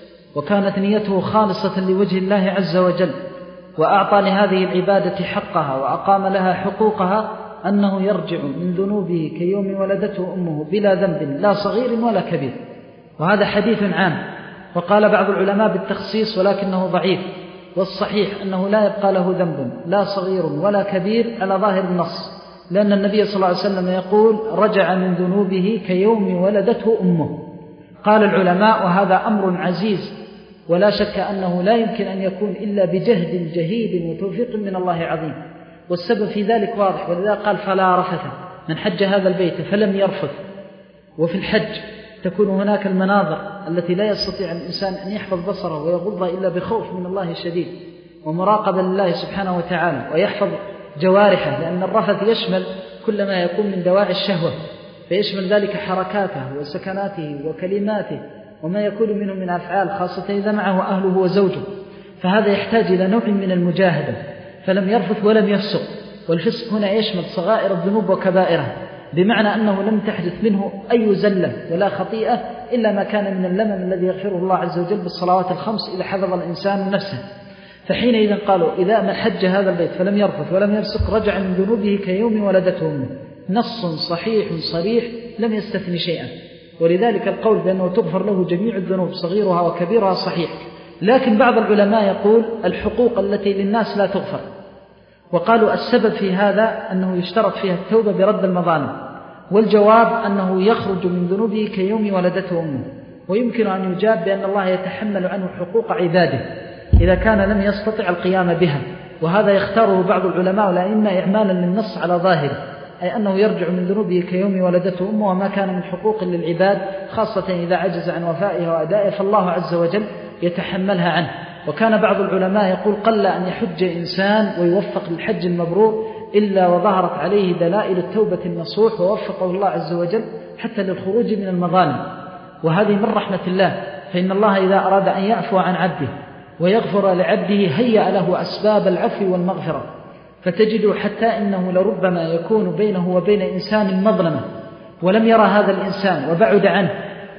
وكانت نيته خالصة لوجه الله عز وجل وأعطى لهذه العبادة حقها وأقام لها حقوقها أنه يرجع من ذنوبه كيوم ولدته أمه بلا ذنب لا صغير ولا كبير. وهذا حديث عام، وقال بعض العلماء بالتخصيص ولكنه ضعيف، والصحيح أنه لا يبقى له ذنب لا صغير ولا كبير على ظاهر النص، لأن النبي صلى الله عليه وسلم يقول رجع من ذنوبه كيوم ولدته أمه. قال العلماء وهذا أمر عزيز ولا شك أنه لا يمكن أن يكون إلا بجهد جهيد وتوفيق من الله عظيم، والسبب في ذلك واضح، ولذا قال فلا رفث، من حج هذا البيت فلم يرفث. وفي الحج تكون هناك المناظر التي لا يستطيع الإنسان أن يحفظ بصره ويغض إلا بخوف من الله الشديد ومراقبة لله سبحانه وتعالى، ويحفظ جوارحه، لأن الرفث يشمل كل ما يكون من دواعي الشهوة، فيشمل ذلك حركاته وسكناته وكلماته وما يكون منه من أفعال، خاصة إذا معه أهله وزوجه، فهذا يحتاج إلى نوع من المجاهدة. فلم يرفث ولم يفسق، والفسق هنا يشمل صغائر الذنوب وكبائرها، بمعنى أنه لم تحدث منه أي زلة ولا خطيئة إلا ما كان من اللمم الذي يغفره الله عز وجل بالصلوات الخمس إذا حفظ الإنسان نفسه. فحينئذ قالوا إذا من حج هذا البيت فلم يرفث ولم يفسق رجع من ذنوبه كيوم ولدته أمه، نص صحيح صريح لم يستثني شيئا. ولذلك القول بأنه تغفر له جميع الذنوب صغيرها وكبيرها صحيح، لكن بعض العلماء يقول الحقوق التي للناس لا تغفر، وقالوا السبب في هذا أنه يشترط فيها التوبة برد المظالم، والجواب أنه يخرج من ذنوبه كيوم ولدته أمه. ويمكن أن يجاب بأن الله يتحمل عنه حقوق عباده إذا كان لم يستطع القيام بها، وهذا يختاره بعض العلماء والأئمة إعمالا للنص على ظاهره، أي أنه يرجع من ذنوبه كيوم ولدته أمه، وما كان من حقوق للعباد خاصة إذا عجز عن وفائها وأدائها فالله عز وجل يتحملها عنه. وكان بعض العلماء يقول قل أن يحج إنسان ويوفق للحج المبرور إلا وظهرت عليه دلائل التوبة النصوح ووفقه الله عز وجل حتى للخروج من المظالم، وهذه من رحمة الله، فإن الله إذا أراد أن يعفو عن عبده ويغفر لعبده هيأ له أسباب العفو والمغفرة. فتجد حتى إنه لربما يكون بينه وبين إنسان مظلمة ولم يرى هذا الإنسان وبعد عنه،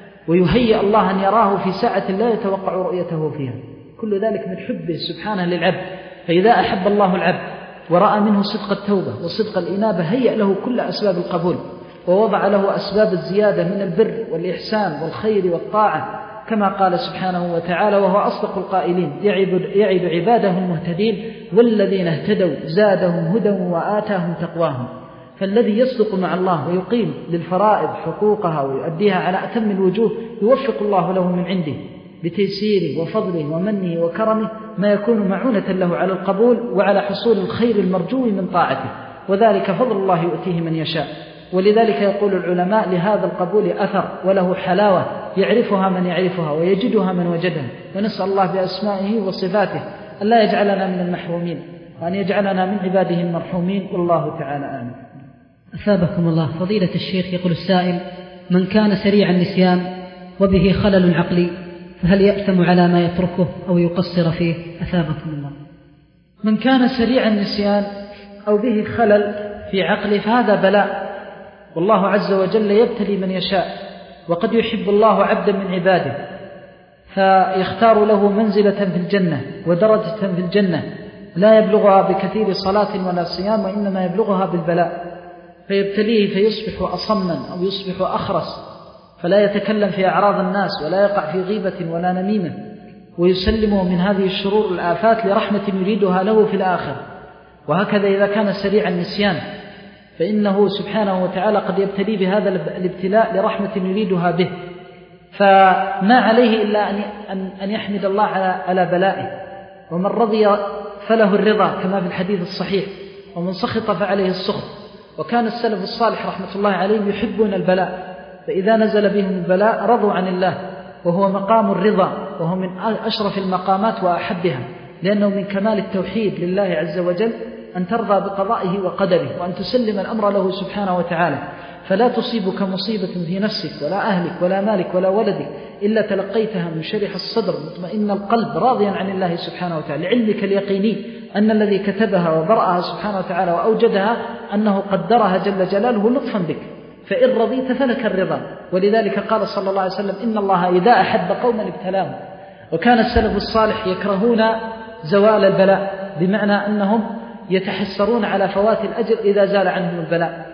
ويهيئ الله أن يراه في ساعة لا يتوقع رؤيته فيها، كل ذلك من حبه سبحانه للعبد. فإذا أحب الله العبد ورأى منه صدق التوبة وصدق الإنابة هيأ له كل أسباب القبول، ووضع له أسباب الزيادة من البر والإحسان والخير والطاعة، كما قال سبحانه وتعالى وهو أصدق القائلين يعد عباده المهتدين والذين اهتدوا زادهم هدى وآتاهم تقواهم. فالذي يصدق مع الله ويقيم للفرائض حقوقها ويؤديها على أتم الوجوه يوفق الله له من عنده بتيسيره وفضله ومنه وكرمه ما يكون معونة له على القبول وعلى حصول الخير المرجو من طاعته، وذلك فضل الله يؤتيه من يشاء. ولذلك يقول العلماء لهذا القبول أثر وله حلاوة يعرفها من يعرفها ويجدها من وجدها، ونسأل الله بأسمائه وصفاته أن لا يجعلنا من المحرومين وأن يجعلنا من عباده المرحومين، والله تعالى آمين. أثابكم الله فضيلة الشيخ، يقول السائل من كان سريع النسيان وبه خلل عقلي فهل يأثم على ما يتركه أو يقصر فيه؟ أثابكم الله. من كان سريع النسيان أو به خلل في عقله فهذا بلاء، والله عز وجل يبتلي من يشاء، وقد يحب الله عبدا من عباده فيختار له منزلة في الجنة ودرجة في الجنة لا يبلغها بكثير صلاة ولا صيام، وإنما يبلغها بالبلاء، فيبتليه فيصبح أصما أو يصبح أخرس فلا يتكلم في أعراض الناس ولا يقع في غيبة ولا نميمة، ويسلمه من هذه الشرور الآفات لرحمة يريدها له في الآخر. وهكذا إذا كان سريع النسيان فإنه سبحانه وتعالى قد يبتلي بهذا الابتلاء لرحمة يريدها به، فما عليه إلا أن يحمد الله على بلائه، ومن رضي فله الرضا كما في الحديث الصحيح، ومن سخط فعليه السخط. وكان السلف الصالح رحمة الله عليهم يحبون البلاء، فإذا نزل بهم البلاء رضوا عن الله، وهو مقام الرضا، وهو من أشرف المقامات وأحبها، لأنه من كمال التوحيد لله عز وجل أن ترضى بقضائه وقدره، وأن تسلم الأمر له سبحانه وتعالى، فلا تصيبك مصيبة في نفسك ولا أهلك ولا مالك ولا ولدك إلا تلقيتها منشرح الصدر مطمئن القلب راضيا عن الله سبحانه وتعالى، لعلمك اليقيني أن الذي كتبها وبرأها سبحانه وتعالى وأوجدها أنه قدرها جل جلاله لطفا بك، فإن رضيت فلك الرضا. ولذلك قال صلى الله عليه وسلم: إن الله إذا أحب قوما ابتلاهم. وكان السلف الصالح يكرهون زوال البلاء، بمعنى أنهم يتحسرون على فوات الأجر إذا زال عنهم البلاء.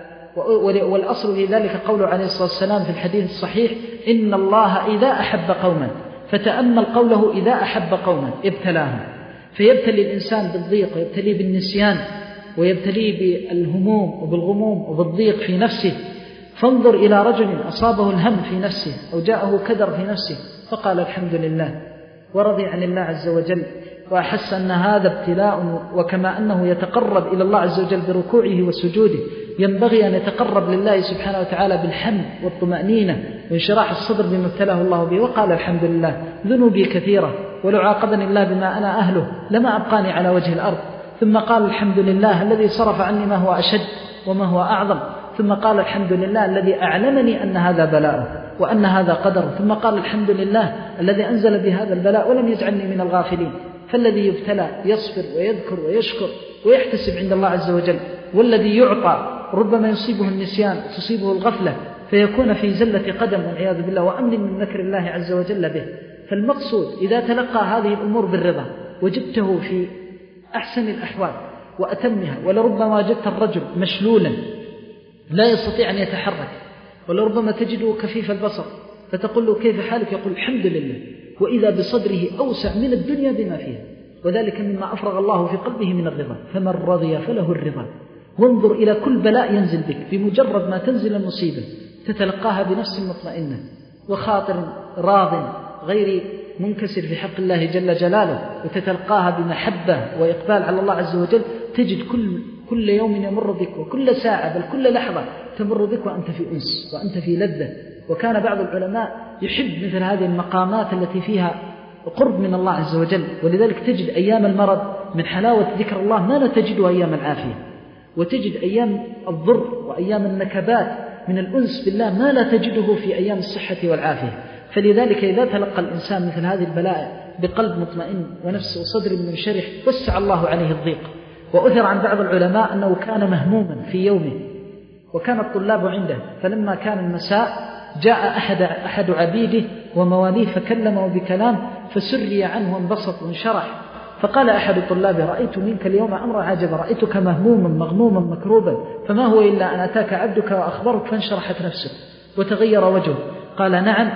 والأصل في ذلك قوله عليه الصلاة والسلام في الحديث الصحيح: إن الله إذا أحب قوما، فتأمل قوله إذا أحب قوما ابتلاهم، فيبتلي الإنسان بالضيق، ويبتلي بالنسيان، ويبتلي بالهموم وبالغموم وبالضيق في نفسه. فانظر إلى رجل أصابه الهم في نفسه أو جاءه كدر في نفسه فقال الحمد لله ورضي عن الله عز وجل، وأحس أن هذا ابتلاء، وكما أنه يتقرب إلى الله عز وجل بركوعه وسجوده، ينبغي أن يتقرب لله سبحانه وتعالى بالحمد والطمأنينة وانشراح الصدر بما ابتلاه الله به، وقال الحمد لله ذنوبي كثيرة ولو عاقبني الله بما أنا أهله لما أبقاني على وجه الأرض. ثم قال الحمد لله الذي صرف عني ما هو أشد وما هو أعظم. ثم قال الحمد لله الذي أعلمني أن هذا بلاء وأن هذا قدر. ثم قال الحمد لله الذي أنزل بهذا البلاء ولم يجعلني من الغافلين. فالذي يبتلى يصبر ويذكر ويشكر ويحتسب عند الله عز وجل، والذي يعطى ربما يصيبه النسيان، تصيبه الغفلة، فيكون في زلة قدم والعياذ بالله وأمن من مكر الله عز وجل به. فالمقصود إذا تلقى هذه الأمور بالرضا وجدته في أحسن الأحوال وأتمها، ولربما وجدت الرجل مشلولا لا يستطيع أن يتحرك، ولربما تجده كفيف البصر، فتقول له كيف حالك؟ يقول الحمد لله، وإذا بصدره أوسع من الدنيا بما فيها، وذلك مما أفرغ الله في قلبه من الرضا. فمن رضي فله الرضا. وانظر إلى كل بلاء ينزل بك، بمجرد ما تنزل المصيبة تتلقاها بنفس مطمئنة وخاطر راض غير منكسر في حق الله جل جلاله، وتتلقاها بمحبة وإقبال على الله عز وجل. تجد كل كل يوم يمر بك، وكل ساعة بل كل لحظة تمر بك وأنت في أنس وأنت في لذة. وكان بعض العلماء يحب مثل هذه المقامات التي فيها قرب من الله عز وجل، ولذلك تجد أيام المرض من حلاوة ذكر الله ما لا تجده أيام العافية، وتجد أيام الضر وأيام النكبات من الأنس بالله ما لا تجده في أيام الصحة والعافية. فلذلك إذا تلقى الإنسان مثل هذه البلاء بقلب مطمئن ونفس وصدر منشرح وسع الله عليه الضيق. وأثر عن بعض العلماء أنه كان مهموما في يومه، وكان الطلاب عنده، فلما كان المساء جاء أحد, أحد عبيده ومواليه فكلمه بكلام فسري عنه وانبسط وانشرح. فقال أحد طلابه: رأيت منك اليوم أمر عجب، رأيتك مهموما مغموما مكروبا، فما هو إلا أن أتاك عبدك وأخبرك فانشرحت نفسك وتغير وجهه. قال: نعم،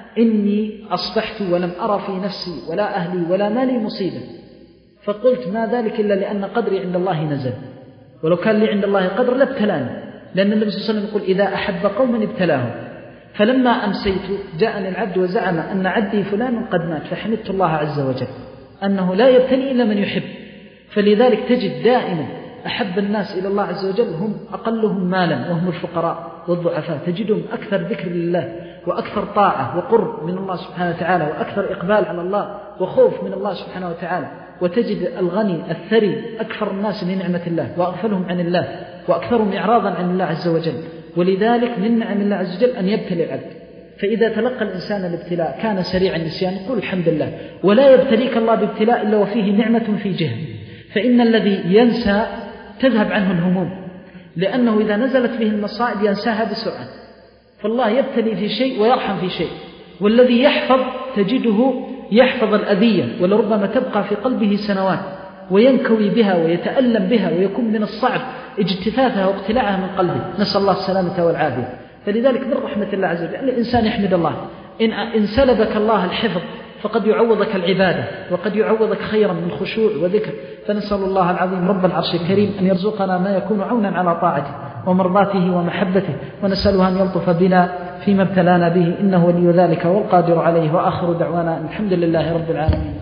إني أصبحت ولم أرى في نفسي ولا أهلي ولا مالي مصيبة، فقلت ما ذلك إلا لأن قدري عند الله نزل، ولو كان لي عند الله قدر لابتلاني، لأن النبي صلى الله عليه وسلم يقول: إذا أحب قوما ابتلاهم. فلما أمسيت جاءني العبد وزعم أن عبدي فلان قد مات، فحمدت الله عز وجل أنه لا يبتلي إلا من يحب. فلذلك تجد دائما أحب الناس إلى الله عز وجل هم أقلهم مالا وهم الفقراء والضعفاء، تجدهم أكثر ذكر لله وأكثر طاعة وقرب من الله سبحانه وتعالى وأكثر إقبال على الله وخوف من الله سبحانه وتعالى. وتجد الغني الثري أكثر الناس لنعمة الله وأغفلهم عن الله وأكثرهم إعراضا عن الله عز وجل. ولذلك من نعم الله عز وجل أن يبتلي العبد. فإذا تلقى الإنسان الابتلاء كان سريع النسيان يقول الحمد لله، ولا يبتليك الله بابتلاء إلا وفيه نعمة في جهة. فإن الذي ينسى تذهب عنه الهموم، لأنه إذا نزلت به المصائب ينساها بسرعة. فالله يبتلي في شيء ويرحم في شيء. والذي يحفظ تجده يحفظ الأذية ولربما تبقى في قلبه سنوات وينكوي بها ويتألم بها ويكون من الصعب اجتثاثها واقتلاعها من قلبه، نسأل الله السلامة والعافية. فلذلك من رحمة الله عز وجل الإنسان يحمد الله. إن, إن سلبك الله الحفظ فقد يعوضك العبادة وقد يعوضك خيرا من خشوع وذكر. فنسأل الله العظيم رب العرش الكريم أن يرزقنا ما يكون عونا على طاعته ومرضاته ومحبته، ونسأله أن يلطف بنا فيما ابتلانا به، إنه ولي ذلك والقادر عليه. وآخر دعوانا الحمد لله رب العالمين.